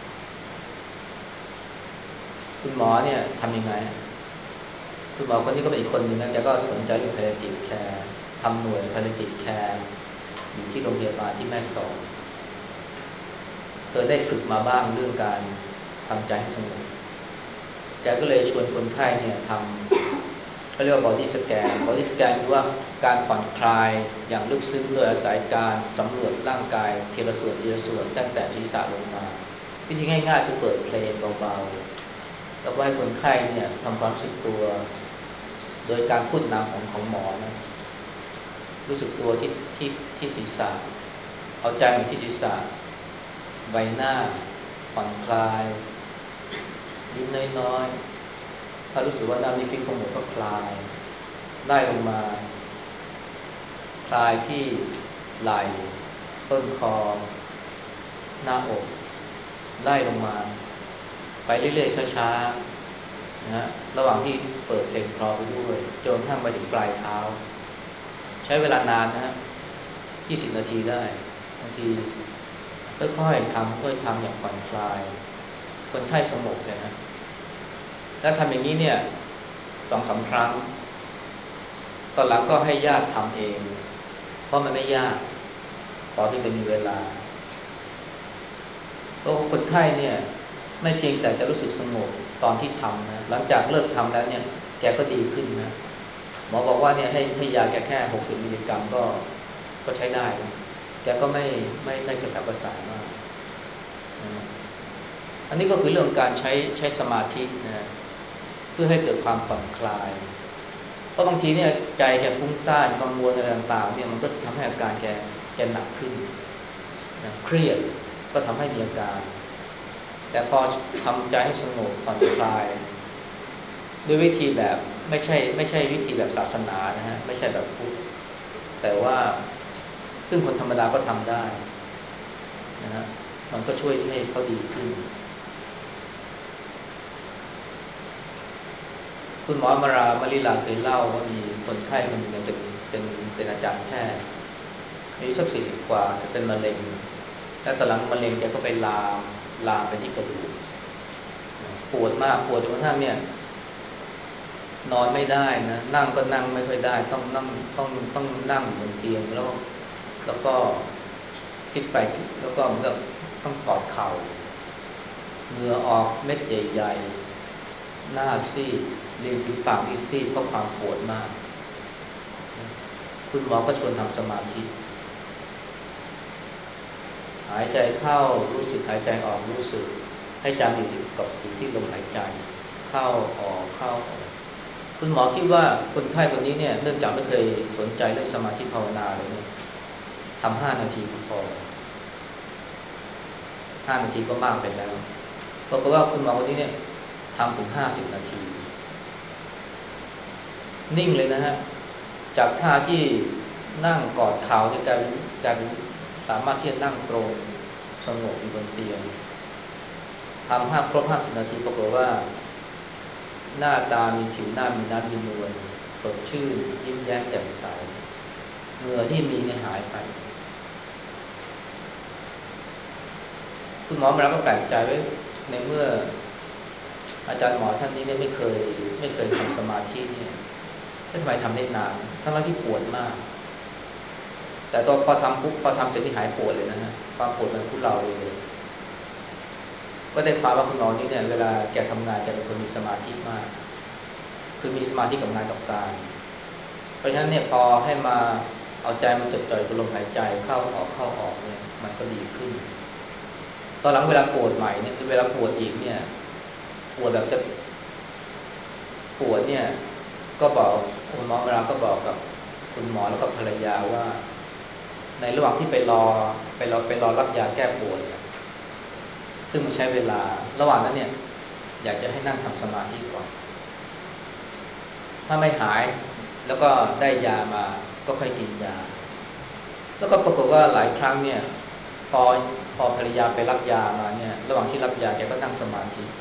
คุณหมอเนี่ยทำยังไงคุณหมอคนนี้ก็เป็นอีกคนหนึ่งนะแกก็สนใจเรื่อง palliative care ทำหน่วย palliative care อยู่ที่โรงพยาบาลที่แม่สอดได้ฝึกมาบ้างเรื่องการทำใจให้สงบแกก็เลยชวนคนไข้เนี่ยทำเขาเรียกว่า body scan body scan คือว่าการผ่อนคลายอย่างลึกซึ้งโดยอาศัยการสำรวจร่างกายทีละส่วนตั้งแต่ศีรษะลงมาวิธีง่ายๆคือเปิดเพลงเบาๆแล้วก็ให้คนไข้เนี่ยทำความรู้สึกตัวโดยการพูดนำของหมอนะรู้สึกตัวที่ศีรษะเอาใจมาที่ศีรษะใบหน้าผ่อนคลายยิ้มน้อยๆถ้ารู้สึกว่าหน้ามีพิษขมวดก็คลายไล่ลงมาคลายที่ไหล่ต้นคอหน้าอกไล่ลงมาไปเรื่อยๆช้านะฮะระหว่างที่เปิดเพลงคลอไปด้วยจนกระทั่งไปถึงปลายเท้าใช้เวลานานนะฮะ20 นาทีได้บางทีค่อยๆทำค่อยๆทำอย่างผ่อนคลายคนไข้สงบเลยฮะแล้วทำอย่างนี้เนี่ย2-3 ครั้งตอนหลังก็ให้ญาติทำเองเพราะมันไม่ยากขอที่เป็นมีเวลาเพราะคนไข้เนี่ยไม่เพียงแต่จะรู้สึกสงบตอนที่ทำนะหลังจากเลิกทำแล้วเนี่ยแกก็ดีขึ้นนะหมอบอกว่าเนี่ยให้ยาแกแค่60 มิลลิกรัมก็ใช้ได้นะแกก็ไม่กระสับกระส่ายมากนะอันนี้ก็คือเรื่องการใช้สมาธินะเพื่อให้เกิดความผ่อนคลายเพราะบางทีเนี่ยใจแกฟุ้งซ่านกังวลอะไรต่างๆเนี่ยมันก็ทำให้อาการแกหนักขึ้นนะเครียดก็ทำให้มีอาการแต่พอทำใจให้สงบผ่อนคลายด้วยวิธีแบบไม่ใช่วิธีแบบศาสนานะฮะไม่ใช่แบบพุทธแต่ว่าซึ่งคนธรรมดาก็ทำได้นะฮะมันก็ช่วยให้เขาดีขึ้นคุณหมอมาริลาเคยเล่าว่ามีคนไข้คนหนึ่งเป็นอาจารย์แพทย์อายุสัก40 กว่าจะเป็นมะเร็งแล้วตอนหลังมะเร็งแกก็ไปลามไปที่กระดูกปวดมากปวดจนกระทั่งเนี่ยนอนไม่ได้นะนั่งก็นั่งไม่ค่อยได้ต้องนั่งบนเตียงแล้วก็พลิกไปแล้วก็เหมือนกับต้องกอดเข่าเหงื่อออกเม็ดใหญ่ๆหน้าซีดริมฝีปากที่ซีดเพราะความปวดมากคุณหมอก็ชวนทำสมาธิหายใจเข้ารู้สึกหายใจออกรู้สึกให้จำอยู่ที่ลมหายใจเข้าออกเข้าออกคุณหมอคิดว่าคนไข้คนนี้เนี่ยเนื่องจากไม่เคยสนใจเรื่องสมาธิภาวนาเลยเนี่ยทำ5 นาทีก็พอ5 นาทีก็มากไปแล้วปรากฏว่าคุณหมอคนนี้เนี่ยทำถึง50 นาทีนิ่งเลยนะฮะจากท่าที่นั่งกอดเข่าเนี่ยกลายเป็นสามารถที่จะนั่งตรงสงบอยู่บนเตียงทำครบ50 นาทีปรากฏว่าหน้าตามีผิวหน้ามีน้ำมีนวลสดชื่นยิ้มแย้มแจ่มใสเหงื่อที่มีเนี่ยหายไปคุณหมอมาแล้วก็แปลกใจไว้ในเมื่ออาจารย์หมอท่านนี้เนี่ยไม่เคยทำสมาธิเนี่ยแล้วทำไมทำได้นานทั้งที่ปวดมากแต่ตอนพอทำปุ๊บพอทำเสร็จที่หายปวดเลยนะฮะความปวดมันทุเลาเลยก็ได้ความว่าคุณหมอที่เนี่ยเวลาแกทำงานแกเป็นคนมีสมาธิมากคือมีสมาธิกับงานกับการเพราะฉะนั้นเนี่ยพอให้มาเอาใจมันจดจ่อยกับลมหายใจเข้าออกเนี่ยมันก็ดีขึ้นตอนหลังเวลาปวดใหม่เนี่ยเวลาปวดอีกเนี่ยปวดแบบจะปวดเนี่ยก็บอกคุณหมอเวลาก็บอกกับคุณหมอแล้วก็ภรรยาว่าในระหว่างที่ไปรอรับยาแก้ปวดเนี่ยซึ่งมันใช้เวลาระหว่างนั้นเนี่ยอยากจะให้นั่งทำสมาธิก่อนถ้าไม่หายแล้วก็ได้ยามาก็ค่อยกินยาแล้วก็ปรากฏว่าหลายครั้งเนี่ยพอพอภรรยาไปรับยามาเนี่ยระหว่างที่รับยาแกก็นั่งสมาธิ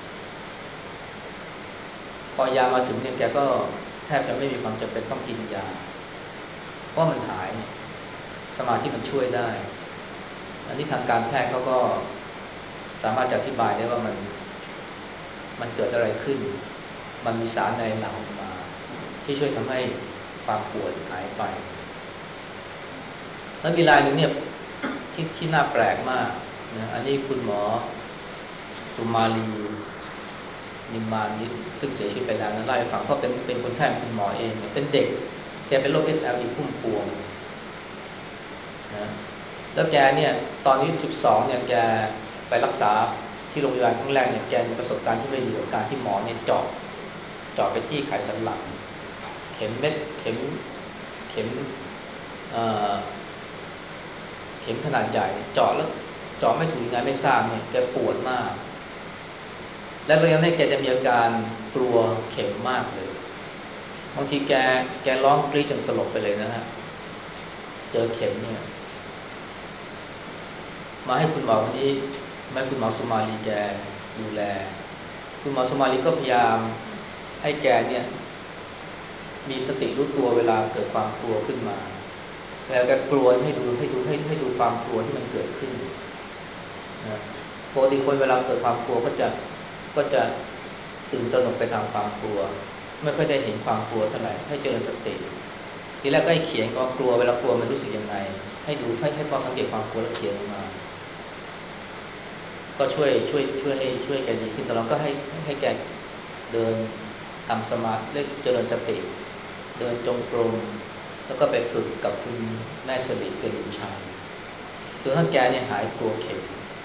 พอยามาถึงเนี่ยแกก็แทบจะไม่มีความจำเป็นต้องกินยาเพราะมันหายเนี่ยสมาธิมันช่วยได้อันนี้ทางการแพทย์เขาก็สามารถจะอธิบายได้ว่ามันเกิดอะไรขึ้นมันมีสารในหลั่งออกมาที่ช่วยทำให้ความปวดหายไปแล้วมีรายหนึ่งเนี่ยที่น่าแปลกมากนะอันนี้คุณหมอสุมาลีนิมมานนิดซึ่งเสียชีวิตไปแล้วนะเล่าให้ฟังเพราะเป็นคนไข้ของคุณหมอเองเป็นเด็กแกเป็นโรค SLE พุ่มพวงนะแล้วแกเนี่ยตอนนี้12เนี่ยแกไปรักษาที่โรงพยาบาลครั้งแรกเนี่ยแกมีประสบการณ์ที่ไม่ดีกับการที่หมอเนี่ยเจาะไปที่ไขสันหลังเข็มเม็ดเข็มเอ่อเข็มขนาดใหญ่เจาะแล้วเจาะไม่ถูกยังไงไม่ทราบเนี่ยแกปวดมากและตอนนั้นเนี่ยแกจะมีอาการกลัวเข็มมากเลยบางทีแกร้องกรี๊ดจนสลบไปเลยนะฮะเจอเข็มเนี่ยมาให้คุณหมอคนนี้มาให้คุณหมอสุมาลีแกดูแลคุณหมอสุมาลีก็พยายามให้แกเนี่ยมีสติรู้ตัวเวลาเกิดความกลัวขึ้นมาแล้วแกกลัวให้ดูความกลัวที่มันเกิดขึ้นนะปกติคนเวลาเกิดความกลัวก็จะตื่นตระหนกไปทางความกลัวไม่ค่อยได้เห็นความกลัวเท่าไหร่ให้เจริญสติทีแรกก็ให้เขียนว่ากลัวเวลากลัวมันรู้สึกยังไงให้ดูให้ฟองสังเกตความกลัวแล้วเขียนออกมาก็ช่วยแกดีขึ้นแต่เราก็ให้แกเดินทำสมาธิเจริญสติเดินจงกรมแล้วก็ไปฝึกกับคุณแม่สลิดเกลินชัยตัวท่านแกเนี่ยหายกลัวเข็ม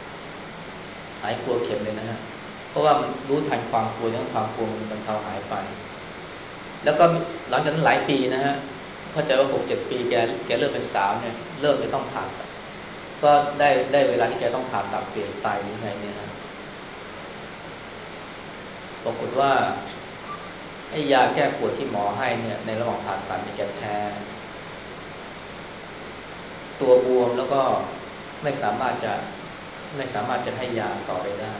เลยนะฮะเพราะว่ามันรู้ทันความกลัวจนความกลัวมันบรรเทาหายไปแล้วก็หลังจากนั้นหลายปีนะฮะเข้าใจว่า6-7 ปีแกเริ่มเป็นสาวเนี่ยเริ่มจะต้องผ่าตัดก็ได้เวลาที่แกต้องผ่าตัดเปลี่ยนไตหรือไงเนี่ยฮะปรากฏว่าไอ้ยาแก้ปวดที่หมอให้เนี่ยในระหว่างผ่าตัดเนี่ยแกแพ้ตัวบวมแล้วก็ไม่สามารถจะให้ยาต่อไปได้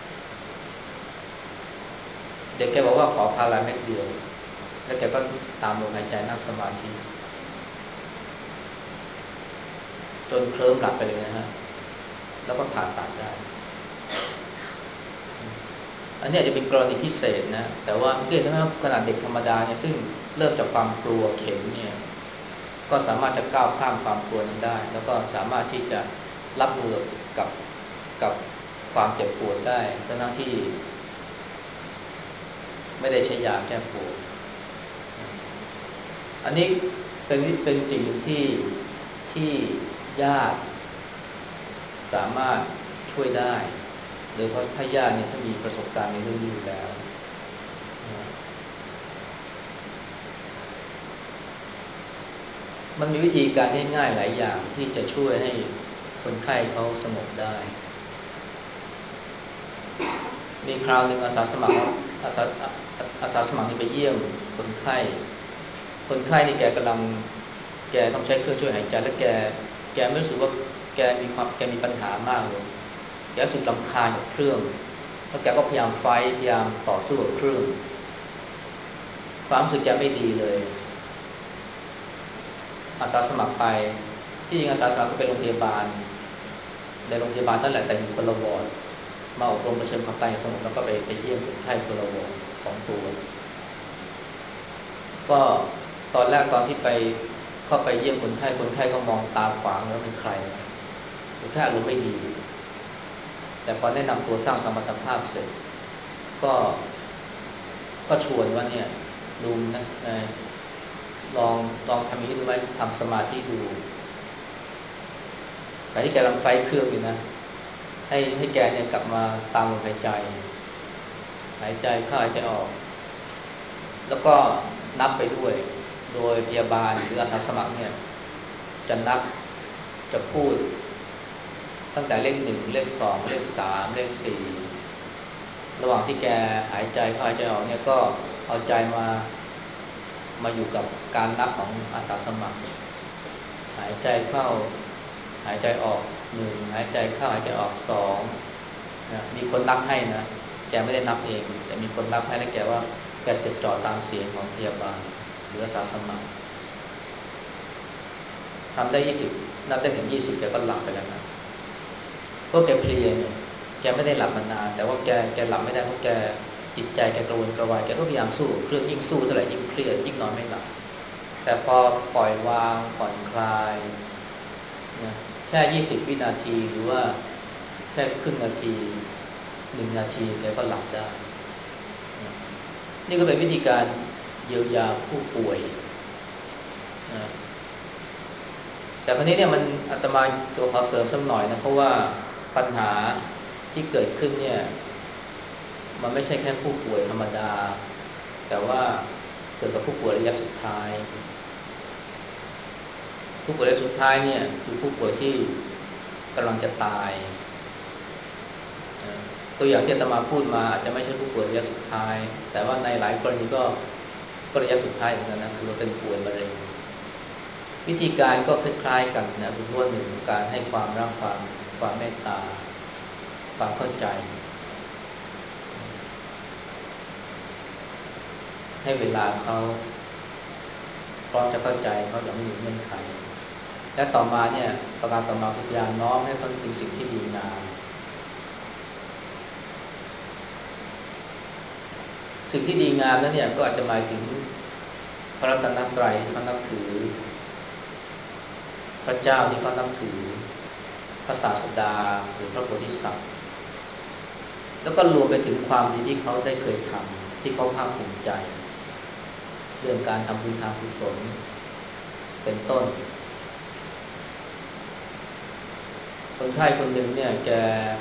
เด็กแกบอกว่าขอพาราเม็ดเดียวแล้วแกก็ตามลมหายใจนั่งสมาธิจนเคลิ้มหลับไปเลยนะฮะแล้วก็ผ่าตัดได้อันนี้อาจจะเป็นกรณีพิเศษนะแต่ว่าเห็นไหมครับขนาดเด็กธรรมดาเนี่ยซึ่งเริ่มจากความกลัวเข็มเนี่ยก็สามารถจะก้าวข้ามความกลัวนั้นได้แล้วก็สามารถที่จะรับมือกับกับความเจ็บปวดได้ทั้งที่ไม่ได้ใช้ยาแก้ปวดอันนี้เป็นสิ่งหนึ่งที่ญาติสามารถช่วยได้โดยเพราะถ้าญาติเนี่ยถ้ามีประสบการณ์ในเรื่องนี้อยู่แล้วมันมีวิธีการง่ายๆหลายอย่างที่จะช่วยให้คนไข้เขาสงบได้มีคราวหนึ่งอาสาอาสาสมัครนี่ไปเยี่ยมคนไข้นี่แกต้องใช้เครื่องช่วยหายใจและแกไม่รู้สึกว่าแกมีปัญหามากเลยแกรู้สึกรำคาญกับเครื่องแล้วแกก็พยายามพยายามต่อสู้กับเครื่องความรู้สึกแกไม่ดีเลยอาสาสมัครไปที่จริงอาสาสมัครก็ไปโรงพยาบาลในโรงพยาบาลนั่นแหละแต่อยู่คนละวอร์ดมาอบรมเผชิญความตายสงบแล้วก็ไปเยี่ยมคนไข้คนละวอร์ดของตัวก็ตอนแรกตอนที่เข้าไปเยี่ยมคนไข้ก็มองตาขวางแล้วเป็นใครคนไข้อารมณ์ไม่ดีแต่พอแนะนำตัวสร้างสมรรถภาพเสร็จก็ชวนว่าเนี่ยลุงนะลองทำอย่างนี้ดูไหมทำสมาธิดูแต่ที่แกกำลังไฟเครื่องอยู่นะให้แกเนี่ยกลับมาตามลมหายใจเข้าหายใจออกแล้วก็นับไปด้วยโดยพยาบาลหรืออาสาสมัครเนี่ยจะนับจะพูดตั้งแต่เลข 1เลข 2เลข 3เลข 4ระหว่างที่แกหายใจเข้าหายใจออกเนี่ยก็เอาใจมาอยู่กับการนับของอาสาสมัครหายใจเข้าหายใจออก1หายใจเข้าหายใจออก2นะมีคนนับให้นะแกไม่ได้นับเองแต่มีคนนับให้แล้วแกว่าแกจดจ่อตามเสียงของพยาบาลหรืออาสาสมัครทำได้20นับได้ถึง20แกก็หลับไปแล้วนะพวกแกเพลียเนี่ยแกไม่ได้หลับมานานแต่ว่าแกหลับไม่ได้เพราะแกจิตใจแกกระวนกระวายแกก็พยายามสู้เครื่องยิ่งสู้เท่าไหร่ยิ่งเครียดยิ่งนอนไม่หลับแต่พอปล่อยวางผ่อนคลายนะแค่20วินาทีหรือว่าแค่ครึ่งนาที1นาทีแกก็หลับได้นะนี่ก็เป็นวิธีการเยียวยาผู้ป่วยนะแต่คราวนี้เนี่ยมันอาตมาตัวขอเสริมสักหน่อยนะเพราะว่าปัญหาที่เกิดขึ้นเนี่ยมันไม่ใช่แค่ผู้ป่วยธรรมดาแต่ว่าเกิดกับผู้ป่วยระยะสุดท้ายผู้ป่วยระยะสุดท้ายเนี่ยคือผู้ป่วยที่กำลังจะตายตัวอย่างที่อาตมาพูดมาอาจจะไม่ใช่ผู้ป่วยระยะสุดท้ายแต่ว่าในหลายกรณีก็ระยะสุดท้ายเหมือนกันนะคือว่าเป็นป่วยมะเร็งวิธีการก็คล้ายๆกันนะคือว่าหนึ่งการให้ความรักความเมตตาความเข้าใจให้เวลาเขาพร้อมจะเข้าใจเขาอย่างไม่มีเงื่อนไขและต่อมาเนี่ยประการต่อมาคือพยายามน้อมให้เขาถึงสิ่งที่ดีงามสิ่งที่ดีงามนั้นเนี่ยก็อาจจะหมายถึงพระรัตนตรัยที่เขานับถือพระเจ้าที่เขานับถือพระศาสดาหรือพระโพธิสัตว์แล้วก็รวมไปถึงความดีที่เขาได้เคยทำที่เขาภาคภูมิใจเรื่องการทำบุญทางกุศลเป็นต้นคนไข้คนหนึ่งเนี่ยแก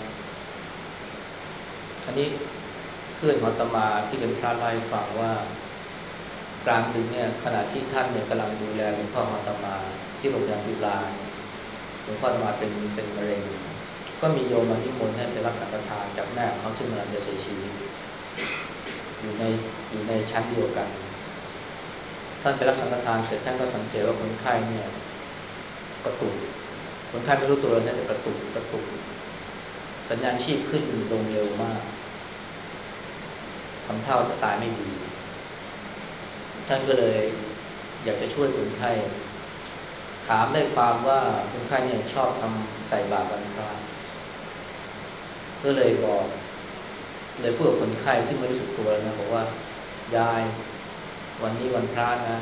อันนี้เพื่อนของอาตมาที่เป็นพระเล่าให้ฟังว่ากลางดึกเนี่ยขณะที่ท่านเนี่ยกำลังดูแลหลวงพ่อของอาตมาที่โรงพยาบาลจุฬาหลวงพ่ออาตมาเป็นมะเร็งก็มีโยมมานิมนต์ให้ไปรับสังฆทานจากแม่ของเขาซึ่งกำลังจะเสียชีวิตอยู่ในชั้นเดียวกันท่านไปรับสังฆทานเสร็จท่านก็สังเกตว่าคนไข้เนี่ยกระตุกคนไข้ไม่รู้ตัวเลยนะแต่กระตุกสัญญาณชีพขึ้นลงเร็วมากทำท่าจะตายไม่ดีท่านก็เลยอยากจะช่วยคนไข้ถามได้ความว่าคนไข้เนี่ยชอบทำใส่บาตรวันพระก็เลยพูดกับคนไข้ซึ่งไม่รู้สึกตัวเลยนะบอกว่ายายวันนี้วันพระนะ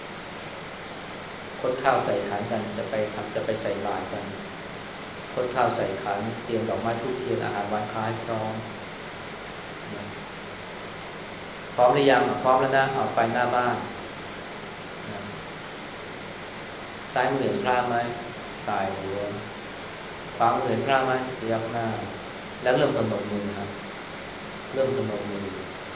คดข้าวใส่ขันกันจะไปใส่บาตรกันคดข้าวใส่ขันเตรียมดอกไม้ธูปเทียนอาหารวันพระให้พร้อมพร้อมหรือยังพร้อมแล้วนะเอาไปหน้าบ้านซ้ายมือเห็นพระไหมสายหัวขวามือเห็นพระไหมยักหน้าแล้วเริ่มพนมมือครับเริ่มพนมมือ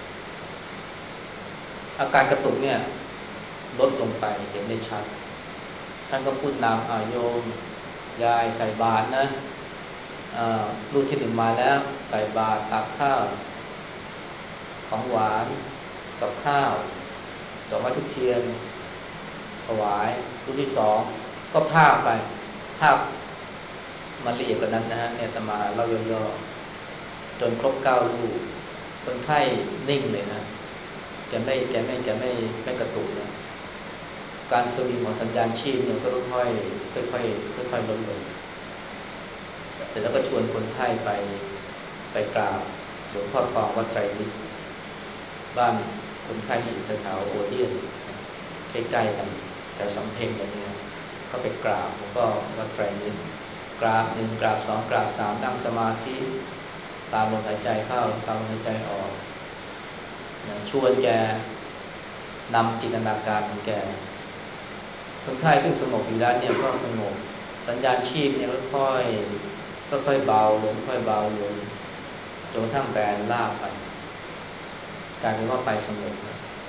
อาการกระตุกเนี่ยลดลงไปเห็นได้ชัดท่านก็พูดนำโยมยายใส่บาตรนะลูกที่หนึ่งมาแล้วใส่บาตรตักข้าวของหวานกับข้าวดอกไม้ธูปเทียนถวายลูกที่สองก็ภาพไปภาพมันละเอียดกว่านั้นนะฮะเนี่ยอาตมาเล่าย่อๆจนครบ9ลูกคนไข้นิ่งเลยนะแกไม่กระตุกนะการสวิงของสัญญาณชีพเนี่ยก็ค่อยลดลงเสร็จแล้วก็ชวนคนไข้ไปกราบหลวงพ่อทองวัดไตรมิตรบ้านคนไข้ที่อยู่แถวๆโอเดียนใกล้ๆกันแถวสำเพ็งอะไรเนี่ยก็ไปกราบหลวงพ่อวัดไตรมิตรกราบ1กราบ2กราบ3นั่งสมาธิตามลมหายใจเข้าตามลมหายใจออกชวนแกนำจินตนาการของแกคนไข้ซึ่งสงบอยู่แล้วเนี่ยก็สงบสัญญาณชีพเนี่ยค่อยเบาลงค่อยเบาลงจนกระทั่งแบนลาบไปกลายเป็นว่าไปสงบ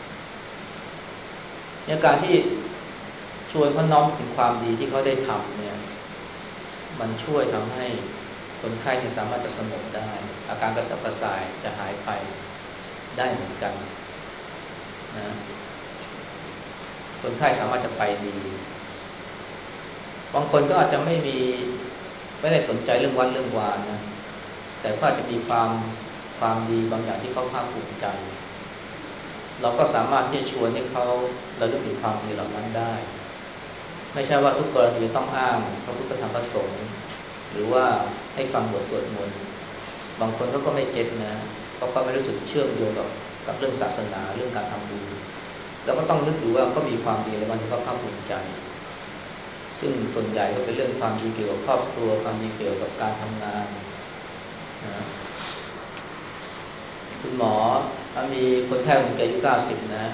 เนี่ยการที่ชวนเขาน้อมถึงความดีที่เขาได้ทำเนี่ยมันช่วยทำให้คนไข้ที่สามารถจะสงบได้อาการกระสับกระส่ายจะหายไปได้เหมือนกันนะคนไข้สามารถจะไปดีบางคนก็อาจจะไม่ได้สนใจเรื่องวัดเรื่องวานะแต่ก็อาจจะมีความดีบางอย่างที่เขาภาคภูมิใจเราก็สามารถที่จะชวนให้เขาระลึกถึงความดีเหล่านั้นได้ไม่ใช่ว่าทุกกรณีต้องอ้างพระพุทธธรรมพระสงฆ์หรือว่าให้ฟังบทสวดมนต์บางคนเขาก็ไม่เก็ตนะเพราะเขาไม่รู้สึกเชื่อมโยงกับเรื่องศาสนาเรื่องการทำบุญแล้วก็ต้องนึกดูว่าเขามีความดีอะไรบ้างที่เขาภาคภูมิใจซึ่งส่วนใหญ่ก็เป็นเรื่องความดีเกี่ยวกับครอบครัวความดีเกี่ยวกับการทำงานนะคุณหมอมีคนไข้คนแก่อายุ90นะ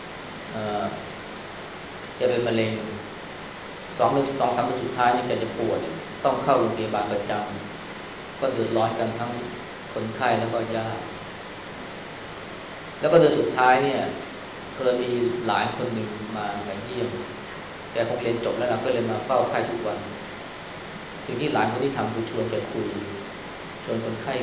แกเป็นมะเร็ง2-3 เดือนสุดท้ายนี่แกจะปวดต้องเข้าโรงพยาบาลประจำก็เดือดร้อนกันทั้งคนไข้แล้วก็ญาติแล้วก็เดือนสุดท้ายเนี่ยมีหลานคนหนึ่งมาเยี่ยมแกคงเรียนจบแล้วก็เลยมาเฝ้าไข้ทุกวันสิ่งที่หลานคนที่ทำคือชวนแกคุยชวนคนไข้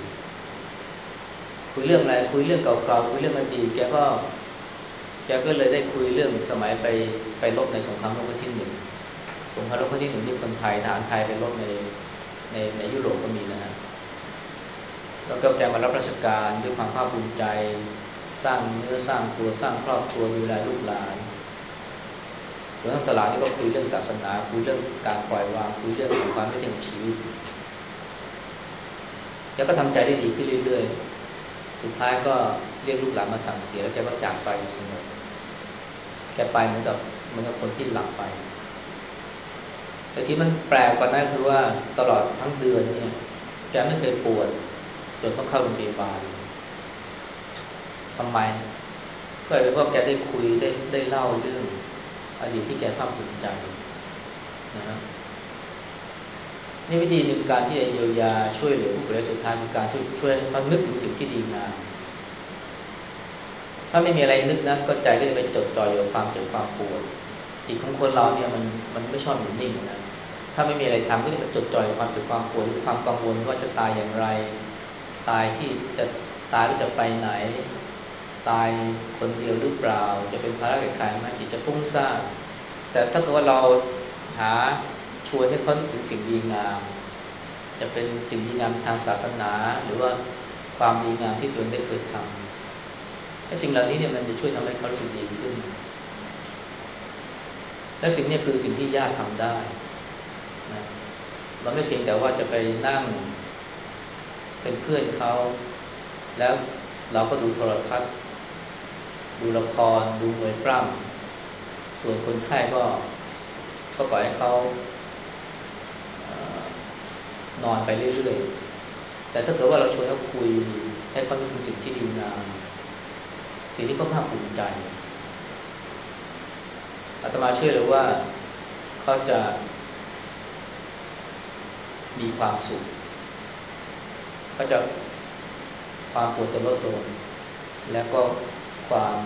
คุยเรื่องอะไรคุยเรื่องเก่าๆคุยเรื่องอดีตแกก็เลยได้คุยเรื่องสมัยไปรบในสงครามโลกครั้งที่1สงครามโลกครั้งที่1นี่คนไทยทหารไทยไปรบในยุโรปก็มีนะฮะแล้วก็แกมารับราชการด้วยความภาคภูมิใจสร้างเนื้อสร้างตัวสร้างครอบครัวดูแลลูกหลานส่วนทางตลาดนี่ก็คุยเรื่องศาสนาคุยเรื่องการปล่อยวางคุยเรื่องของความไม่เที่ยงชีวิตแกก็ทำใจได้ดีขึ้นเรื่อยๆสุดท้ายก็เรียกลูกหลานมาสั่งเสียแล้วแกก็จากไปสงบแกไปเหมือนกับคนที่หลับไปแต่ที่มันแปลกกว่านั้นคือว่าตลอดทั้งเดือนเนี่ยแกไม่เคยปวดจนต้องเข้าโรงพยาบาลทำไมก็เป็นเพราะแกได้คุยได้เล่าเรื่องอดีตที่แกภาคภูมิใจนะฮะนี่วิธีหนึ่งการที่จะเยียวยาช่วยเหลือผู้ป่วยสุดท้ายคือการช่วยให้เขานึกถึงสิ่งที่ดีงามถ้าไม่มีอะไรนึกนะก็ใจก็จะไปจดจ่ออยู่กับความเจ็บความปวดจิตของคนเราเนี่ยมันไม่ชอบอยู่นิ่งนะถ้าไม่มีอะไรทำก็จะไปจดจ่ออยู่กับความเจ็บความปวดหรือความกังวลว่าจะตายอย่างไรตายที่จะตายแล้วจะไปไหนตายคนเดียวหรือเปล่าจะเป็นภาระแก่ใครไหมจิตจะฟุ้งซ่านแต่ถ้าเกิดว่าเราหาชวนให้เขานึกถึงสิ่งดีงามจะเป็นสิ่งดีงามทางศาสนาหรือว่าความดีงามที่ตัวเองได้เคยทำไอ้สิ่งเหล่านี้เนี่ยมันจะช่วยทำให้เขารู้สึกดีขึ้นและสิ่งนี้คือสิ่งที่ญาติทำได้นะเราไม่เพียงแต่ว่าจะไปนั่งเป็นเพื่อนเขาแล้วเราก็ดูโทรทัศน์ดูละครดูมวยปล้ำส่วนคนไข้ก็ปล่อยให้เขานอนไปเรื่อยๆแต่ถ้าเกิดว่าเราชวนเขาคุยให้เขานึกถึงสิ่งที่ดีงามสิ่งที่เขาภาคภูมิใจอาตมาเชื่อเลยว่าเขาจะมีความสุขเขาจะความปวดจะลดลงแล้วก็ความ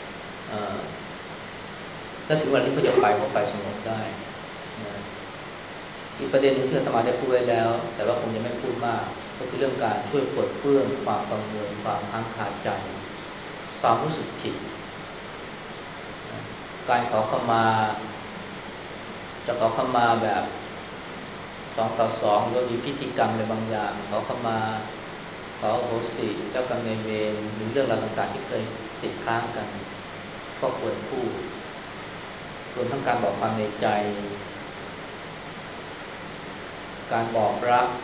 ถ้าถึงวันที่เขาจะไปเขาไปสงบได้นะอีกประเด็นนึงซึ่งอาตมาได้พูดไว้แล้วแต่ว่าผมยังไม่พูดมากก็คือเรื่องการช่วยปลดเปลื้องความกังวลความค้างคาใจความรู้สึกผิดนะการขอขมาจะขอขมาแบบ2 ต่อ 2หรือมีพิธีกรรมอะไรบางอย่างขอขมาขออโหสิเจ้ากรรมนายเวรหรือเรื่องราวต่างๆที่เคยติดค้างกันก็ควรพูดรวมทั้งการบอกความในใจการบอกรัก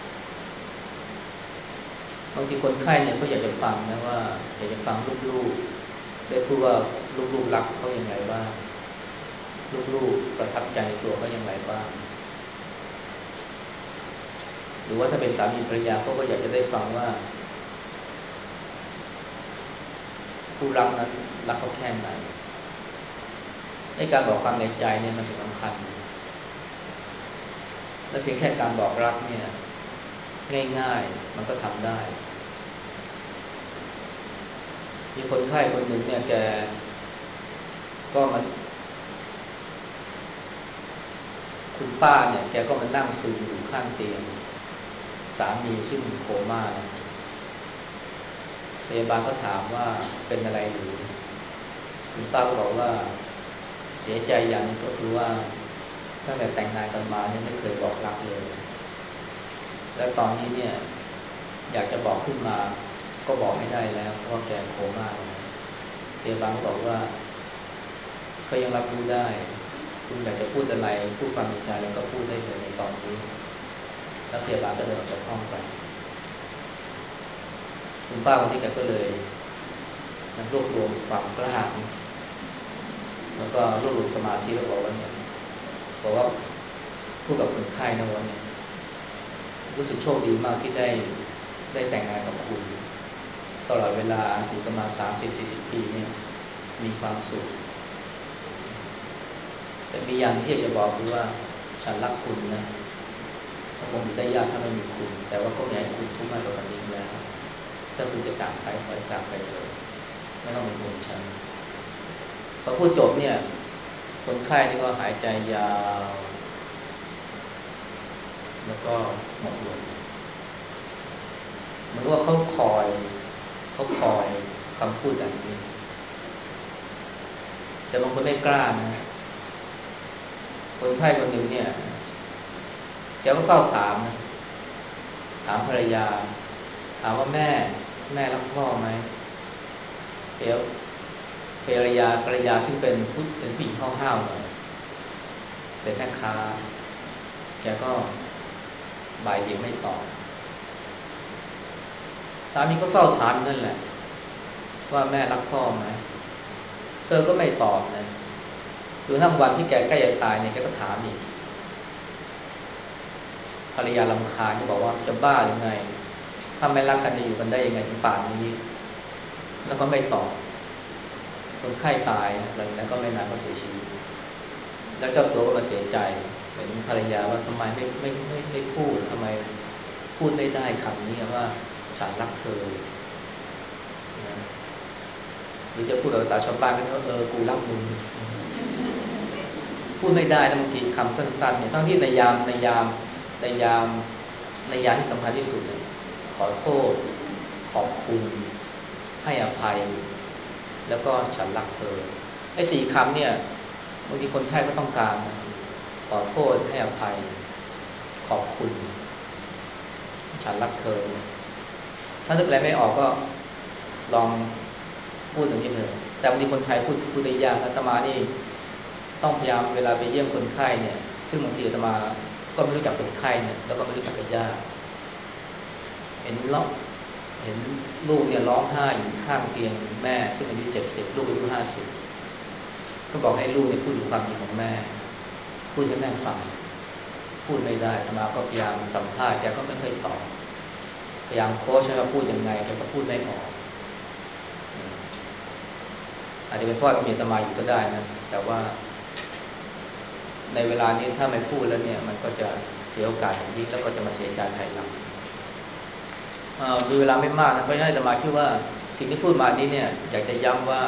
บางทีคนไข้เนี่ยเขาอยากจะฟังนะว่าอยากจะฟังลูกๆได้พูดว่าลูกๆรักเขาอย่างไรบ้างลูกๆประทับใจในตัวเขาอย่างไรบ้างหรือว่าถ้าเป็นสามีภรรยาเขาก็อยากจะได้ฟังว่าผู้รักนั้นรักเขาแค่ไหนในการบอกความในใจเนี่ยมันสำคัญและเพียงแค่การบอกรักเนี่ยง่ายๆมันก็ทำได้มีคนไข้คนหนึ่งเนี่ยแกก็มันคุณป้าเนี่ยแกก็มานั่งซึมอยู่ข้างเตียงสามีซึ่งโคม่าพยาบาลก็ถามว่าเป็นอะไรหรือคุณป้าก็บอกว่าเสียใจอย่างนึงก็คือว่าตั้งแต่แต่งงานกันมาเนี่ยไม่เคยบอกรักเลยและตอนนี้เนี่ยอยากจะบอกขึ้นมาก็บอกไม่ได้แล้วเพราะว่าแกโคม่าแล้วพยาบาลก็บอกว่าเขายังรับรู้ได้คุณอยากจะพูดอะไรพูดความในใจแล้วก็พูดได้เลยในตอนนี้แล้วพยาบาลก็เดินออกจากห้องไปคุณป้าคนนี้แกก็เลยรวบรวมความกล้าแล้วก็รวบรวมสมาธิแล้วบอกว่าเนี่ยบอกว่าพูดกับคนไข้นะว่าเนี่ยรู้สึกโชคดีมากที่ได้แต่งงานกับคุณตลอดเวลาอยู่กันมา30-40 ปีเนี่ยมีความสุขแต่มีอย่างที่อยากจะบอกคือว่าฉันรักคุณนะถ้าผมอยู่ได้ยากถ้าไม่มีคุณแต่ว่าก็ไม่อยากให้คุณทุกข์มากกว่านี้แล้วถ้าคุณจะจากไปขอจากไปเถอะไม่ต้องเป็นห่วงฉันพอพูดจบเนี่ยคนไข้นี่ก็หายใจยาวแล้วก็หมดลมเหมือนว่าเขาคอยคำพูดแบบนี้แต่บางคนไม่กล้านะคนไข้คนหนึ่งเนี่ยแกก็เฝ้าถามนะถามภรรยาถามว่าแม่รักพ่อไหมเดี๋ยวภรรยาซึ่งเป็นผู้หญิงห้าวๆหน่อยเป็นแม่ค้าแกก็บ่ายเบี่ยงไม่ตอบสามีก็เฝ้าถามนั่นแหละว่าแม่รักพ่อไหมเธอก็ไม่ตอบนะจนทั้งวันที่แกใกล้จะตายเนี่ยแกก็ถามอีกภรรยารำคาญก็บอกว่าจะบ้าหรือไงถ้าไม่รักกันจะอยู่กันได้ยังไงถึงป่านนี้แล้วก็ไม่ตอบคนไข้ตายหลังจากนั้นก็ไม่นานก็เสียชีวิตแล้วเจ้าตัวก็มาเสียใจเห็นภรรยาว่าทำไมไม่พูดทำไมพูดไม่ได้คำนี้ว่าฉันรักเธอนะหรือจะพูดภาษาชาวบ้านก็กูรักมึงพูดไม่ได้บางทีคำสั้นๆเนี่ยทั้งที่ในยามในยามที่สำคัญที่สุดเลยขอโทษขอบคุณให้อภัยแล้วก็ฉันรักเธอไอ้สี่คำเนี่ยบางทีคนไข้ก็ต้องการขอโทษให้อภัยขอบคุณฉันรักเธอถ้านึกอะไรไม่ออกก็ลองพูดอย่างนี้เลยแต่บางทีคนไทยพูดได้ยากอาตมานี่ต้องพยายามเวลาไปเยี่ยมคนไข้เนี่ยซึ่งบางทีอาตมาก็ไม่รู้จักคนไข้เนี่ยแล้วก็ไม่รู้จักกับญาติเห็นร้องเห็นลูกเนี่ยร้องไห้อยู่ข้างเตียงแม่ซึ่งอายุ70ลูกอายุ50ก็บอกให้ลูกเนี่ยพูดถึงความจริงของแม่พูดให้แม่ฟังพูดไม่ได้อาตมาก็พยายามสัมภาษณ์แกก็ไม่ค่อยตอบพยายามโค้ชให้มาพูดยังไงแกก็พูดไม่ออกอาจจะเป็นเพราะมีอาตมาอยู่ก็ได้นะแต่ว่าในเวลานี้ถ้าไม่พูดแล้วเนี่ยมันก็จะเสียโอกาสอย่างยิ่งแล้วก็จะมาเสียใจภายหลังมีเวลาไม่มากนะเพราะฉะนั้นอาตมาคิดว่าสิ่งที่พูดมานี้เนี่ยอยากจะย้ำว่า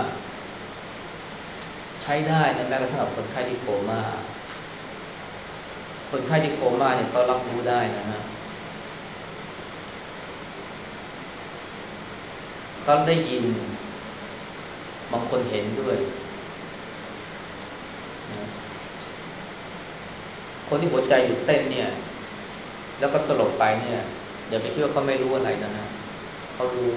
ใช้ได้นะแม้กระทั่งกับคนไข้ที่โคม่าคนไข้ที่โคม่าเนี่ยเขารับรู้ได้นะฮะเขาได้ยินบางคนเห็นด้วยนะคนที่หัวใจหยุดเต้นเนี่ยแล้วก็สลบไปเนี่ยอย่าไปคิดว่าเขาไม่รู้อะไรนะฮะเขารู้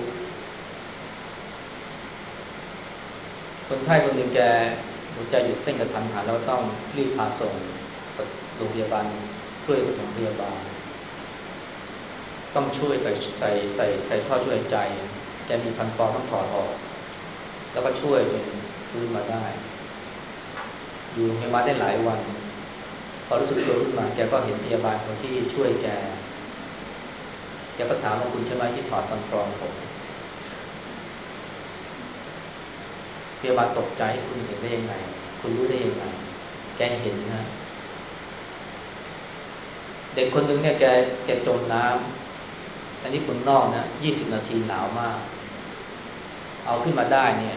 คนไข้คนหนึ่งแกหัวใจหยุดเต้นกระทันหันแล้วต้องรีบพาส่งโรงพยาบาลเพื่อปฐมพยาบาลต้องช่วยใส่ท่อช่วยหายใจแกมีฟันปลอมต้องถอดออกแล้วก็ช่วยจนฟื้นมาได้อยู่โรงพยาบาลได้หลายวันพอรู้สึกตัวขึ้นมาแกก็เห็นพยาบาลคนที่ช่วยแกก็ถามว่าคุณใช่ไหมที่ถอดฟันปลอมผมพยาบาลตกใจคุณเห็นได้ยังไงคุณรู้ได้ยังไงแกเห็นนะเด็กคนหนึ่งเนี่ยแกจมน้ำอันนี้เมืองนอกนะ20 นาทีหนาวมากเอาขึ้นมาได้เนี่ย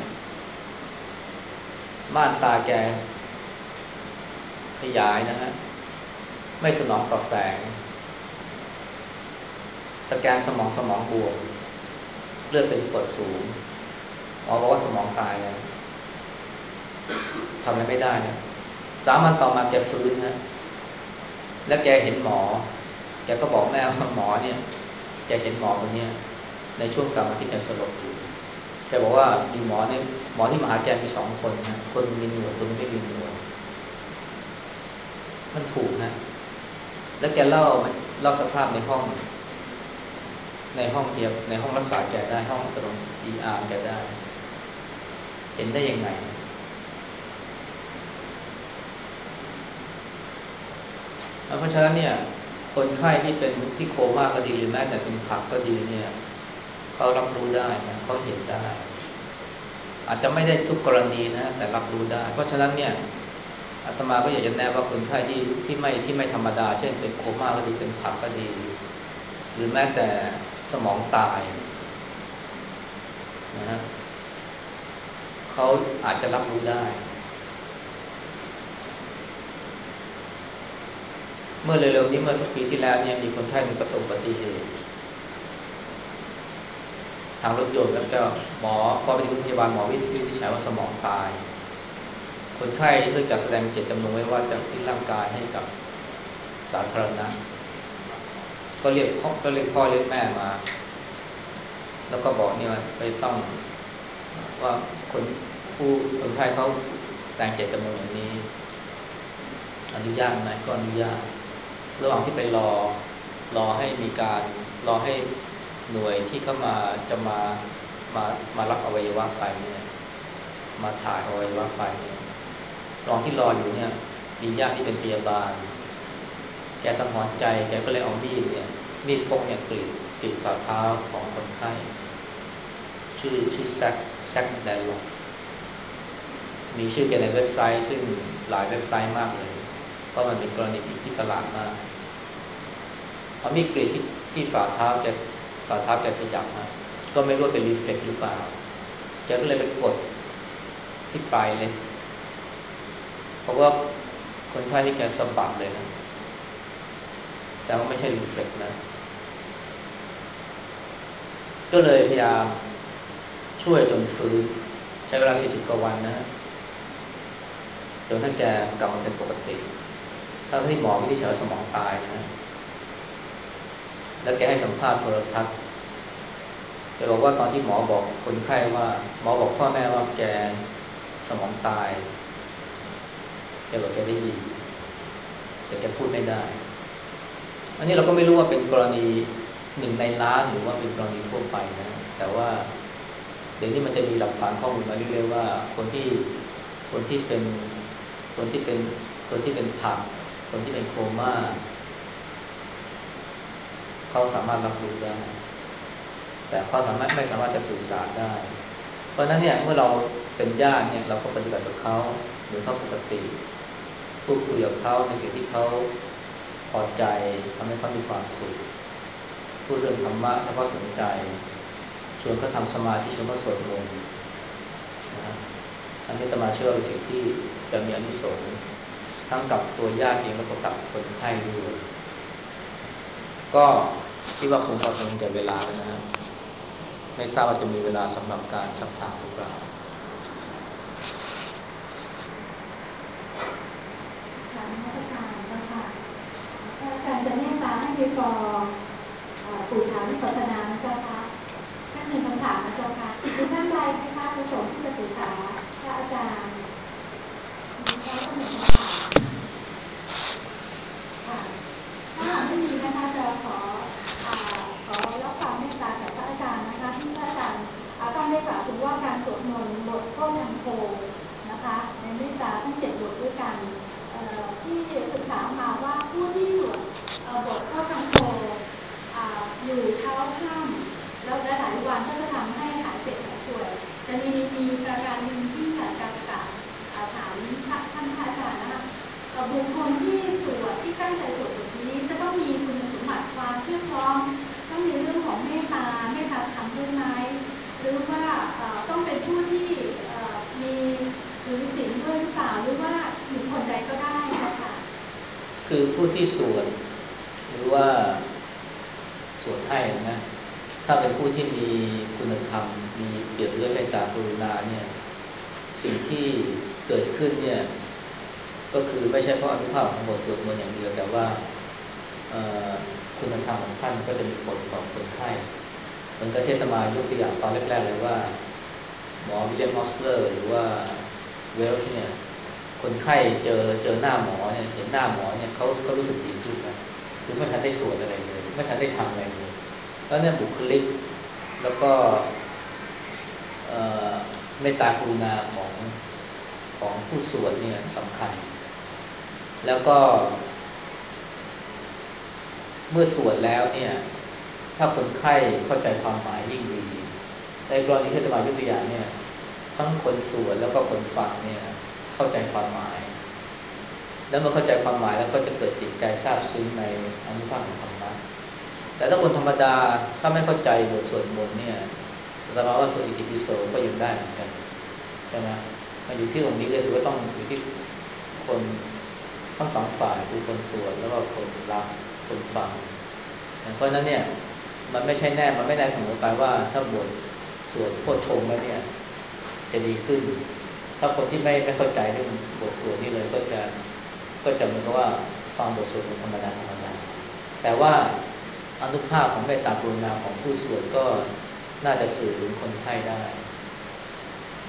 ม่านตาแกขยายนะฮะไม่สนองต่อแสงสแกนสมองบวมเลือดเป็นกรดสูงหมอบอกว่าสมองตายแล้วทำอะไรไม่ได้นะ3 วันต่อมาแกฟื้นฮะและแกเห็นหมอแกก็บอกแม่ว่าหมอเนี่ยแกเห็นหมอคนนี้ในช่วง3 วันที่แกสลบอยู่แกบอกว่ามีหมอเนี่ยหมอที่มาหาแกมี2 คนนะคนนึงมีหนวดคนนึงไม่มีหนวดมันถูกฮะแล้วแกเล่าสภาพในห้องในห้องรักษาแกได้ห้องปฐม ER แกได้เห็นได้ยังไงเพราะฉะนั้นเนี่ยคนไข้ที่เป็นที่โคม่าก็ดีหรือแม้แต่เป็นผักก็ดีเนี่ยเขารับรู้ได้นะเขาเห็นได้อาจจะไม่ได้ทุกกรณีนะแต่รับรู้ได้เพราะฉะนั้นเนี่ยอาตมาก็อยากจะแนะว่าคนไข้ที่ไม่ธรรมดาเช่นเป็นโคม่าก็ดีเป็นผักก็ดีหรือแม้แต่สมองตายนะฮะเขาอาจจะรับรู้ได้เมื่อเร็วๆนี้เมื่อสักปีที่แล้วเนี่ยมีคนไข้ประสบอุบัติเหตุทางรถยนต์แล้วก็หมอพอไปที่โรงพยาบาลหมอวินิจฉัยว่าสมองตายคนไข้เนื่องจากแสดงเจตจำนงไว้ว่าจะทิ้งร่างกายให้กับสาธารณะก็เรียกพ่อเรียกแม่มาแล้วก็บอกเนี่ยไปต้องว่าคนคนไข้เขาแสดงเจตจำนงอย่างนี้อนุญาตไหมก็อนุญาตระหว่างที่ไปรอให้มีการรอให้หน่วยที่เข้ามาจะมามารับอวัยวะไปเนี่ยมาถ่ายอวัยวะไปเนี่ยระหว่างที่รออยู่เนี่ยมีญาติที่เป็นพยาบาลแกสังหรณ์ใจแกก็เลยเอามีดพกเนี่ยกรีดฝ่าเท้าของคนไข้ชื่อแซคแดนล็อกมีชื่อแกในเว็บไซต์ซึ่งหลายเว็บไซต์มากเลยเพราะมันเป็นกรณีที่ตลาดมากเอามีดกรีดที่ฝ่าเท้าแกขยับนะก็ไม่รู้เป็นรีเฟล็กซ์หรือเปล่าแกก็เลยไปกดที่ปลายเล็บเพราะว่าคนไข้ที่แกสะบัดเลยนะแสดงว่าไม่ใช่รีเฟล็กซ์นะก็เลยพยายามช่วยจนฟื้นใช้เวลา40 กว่าวันนะจนถ้าแกกลับมาเป็นปกติทั้งที่หมอวินิจฉัยว่าสมองตายนะแล้วแกให้สัมภาษณ์โทรทัศน์แกบอกว่าตอนที่หมอบอกคนไข้ว่าหมอบอกพ่อแม่ว่าแกสมองตายแกบอกแกได้ยินแต่แกพูดไม่ได้อันนี้เราก็ไม่รู้ว่าเป็นกรณี1 ในล้านหรือว่าเป็นกรณีทั่วไปนะแต่ว่าเดี๋ยวนี้มันจะมีหลักฐานข้อมูลมาเรื่อยๆว่าคนที่เป็นคนที่เป็นคนที่เป็นผักคนที่เป็นโคม่าเขาสามารถรับรู้ได้แต่เขาไม่สามารถจะสื่อสารได้เพราะฉะนั้นเนี่ยเมื่อเราเป็นญาติเนี่ยเราก็ปฏิบัติกับเขาหรือเขาปกติพูดคุยกับเขาในสิ่งที่เขาพอใจทำให้เขามีความสุขพูดเรื่องธรรมะถ้าเขาสนใจชวนเขาทำสมาธิชวนเขาสวดมนต์นะอันนี้อาตมาเชื่อว่าเป็นสิ่งที่จะมีอานิสงส์ทั้งกับตัวญาติเองและก็กับคนไข้ด้วยก็คิดว่าคงพอสมควรแก่เวลาแล้วนะไม่ทราบว่าจะมีเวลาสำหรับการสักถามหรือเปล่าค่ะนมัสการเจ้าค่ะอาจารย์จะเมตตาให้ดีกรปู่ชาวิปัสสนานะเจ้าค่ะท่านหนึ่งคำถามนะเจ้าค่ะมีท่านใดไหมคะประสงค์ที่จะปรึกษาพระอาจารย์มีแล้วก็หนึ่งคำถามค่ะถ้าหากไม่มีนะคะจะขอรับความเมตตาจากพระอาจารย์นะคะที่พระอาจารย์ท่านได้กล่าวถึงว่าการสวดมนต์บทโพชังโฆนะคะในเมตตาทั้ง7 บทด้วยกันที่ศึกษามาว่าผู้ที่สวดบทเข้าชังโฆอยู่เช้าค่ำแล้วหลายวันก็จะทำให้หายเจ็บหายป่วยแต่มีประการหนึ่งที่อยากจะถามท่านพระอาจารย์นะคะบุคคลที่สวดที่ตั้งใจสวดบทนี้จะต้องมีคุณสมบัติความเพียรพร้อมต้องมีเรื่องของเมตตาธรรมด้วยไหมหรือว่าต้องเป็นผู้ที่มีถือศีลด้วยหรือเปล่าหรือว่าบุคคลใดก็ได้ค่ะคือผู้ที่สวดหรือว่าสวดให้นะถ้าเป็นผู้ที่มีคุณธรรมมีเปรียบด้วยเมตตากรุณาเนี่ยสิ่งที่เกิดขึ้นเนี่ยก็คือไม่ใช่เพราะอนุภาพของบทสวดมนต์อย่างเดียวแต่ว่าคุณธรรมของท่านก็จะมีผลต่อคนไข้เหมือนกับที่อาตมายกตัวอย่างตอนแรกๆเลยว่าหมอวิลเลียมมอสเลอร์หรือว่าเวลช์เนี่ยคนไข้เจอหน้าหมอเนี่ยเห็นหน้าหมอเนี่ยเขารู้สึกดีขึ้นนะคือไม่ทันได้สวดอะไรเลยไม่ทันได้ทำอะไรเลยแล้วเนี่ยบุคลิกแล้วก็เมตตากรุณาของผู้สวดเนี่ยสำคัญแล้วก็เมื่อสวดแล้วเนี่ยถ้าคนไข้เข้าใจความหมายยิ่งดีในกรณีที่อาตมายกตัวอย่างเนี่ยทั้งคนสวดแล้วก็คนฟังเนี่ยเข้าใจความหมายแล้วเมื่อเข้าใจความหมายแล้วก็จะเกิดจิตใจซาบซึ้งในอานุภาพของธรรมะแต่ถ้าคนธรรมดาถ้าไม่เข้าใจบทสวดมนต์เนี่ยอาตมาว่าสวดอิติปิโสก็ยังได้เหมือนกันใช่ไหมมันอยู่ที่ตรงนี้เลยคือว่าต้องอยู่ที่คนทั้งสองฝ่ายคือคนสวดแล้วก็คนรับคนฟังเพราะฉะนั้นเนี่ยมันไม่แน่เสมอไปว่าถ้าบทสวดโพชฌงค์แล้วเนี่ยจะดีขึ้นถ้าคนที่ไม่เข้าใจเรื่องบทสวดนี่เลยก็จะเหมือนกับว่าฟังบทสวดธรรมดาแต่ว่าอานุภาพของเมตตากรุณาของผู้สวดก็น่าจะสื่อถึงคนไข้ได้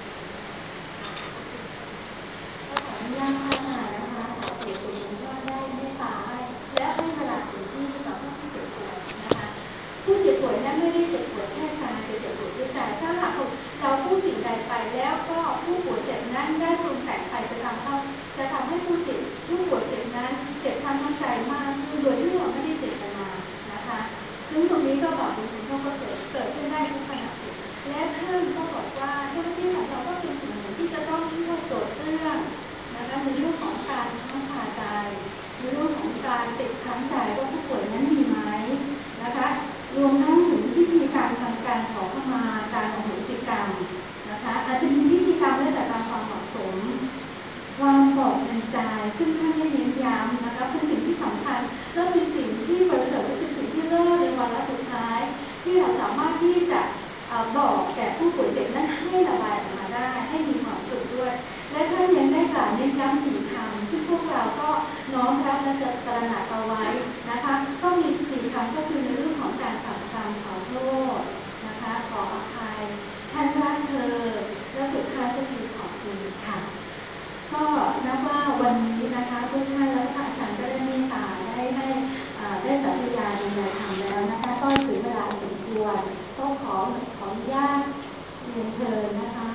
กล่าวเน้นย้ำ4 คำซึ่งพวกเราก็น้อมรับและจะตระหนักเอาไว้นะคะก็มี4 คำก็คือในเรื่องของการกลับคำขอโทษนะคะขออภัยฉันรักเธอและสุดท้ายก็คือขอบคุณค่ะก็นับว่าวันนี้นะคะทุกท่านและพระอาจารย์ก็ได้เมตตาได้สัญญาดูแลธรรมแล้วนะคะก็ถึงเวลาสมควรก็ขออนุญาตเรียนเชิญนะคะ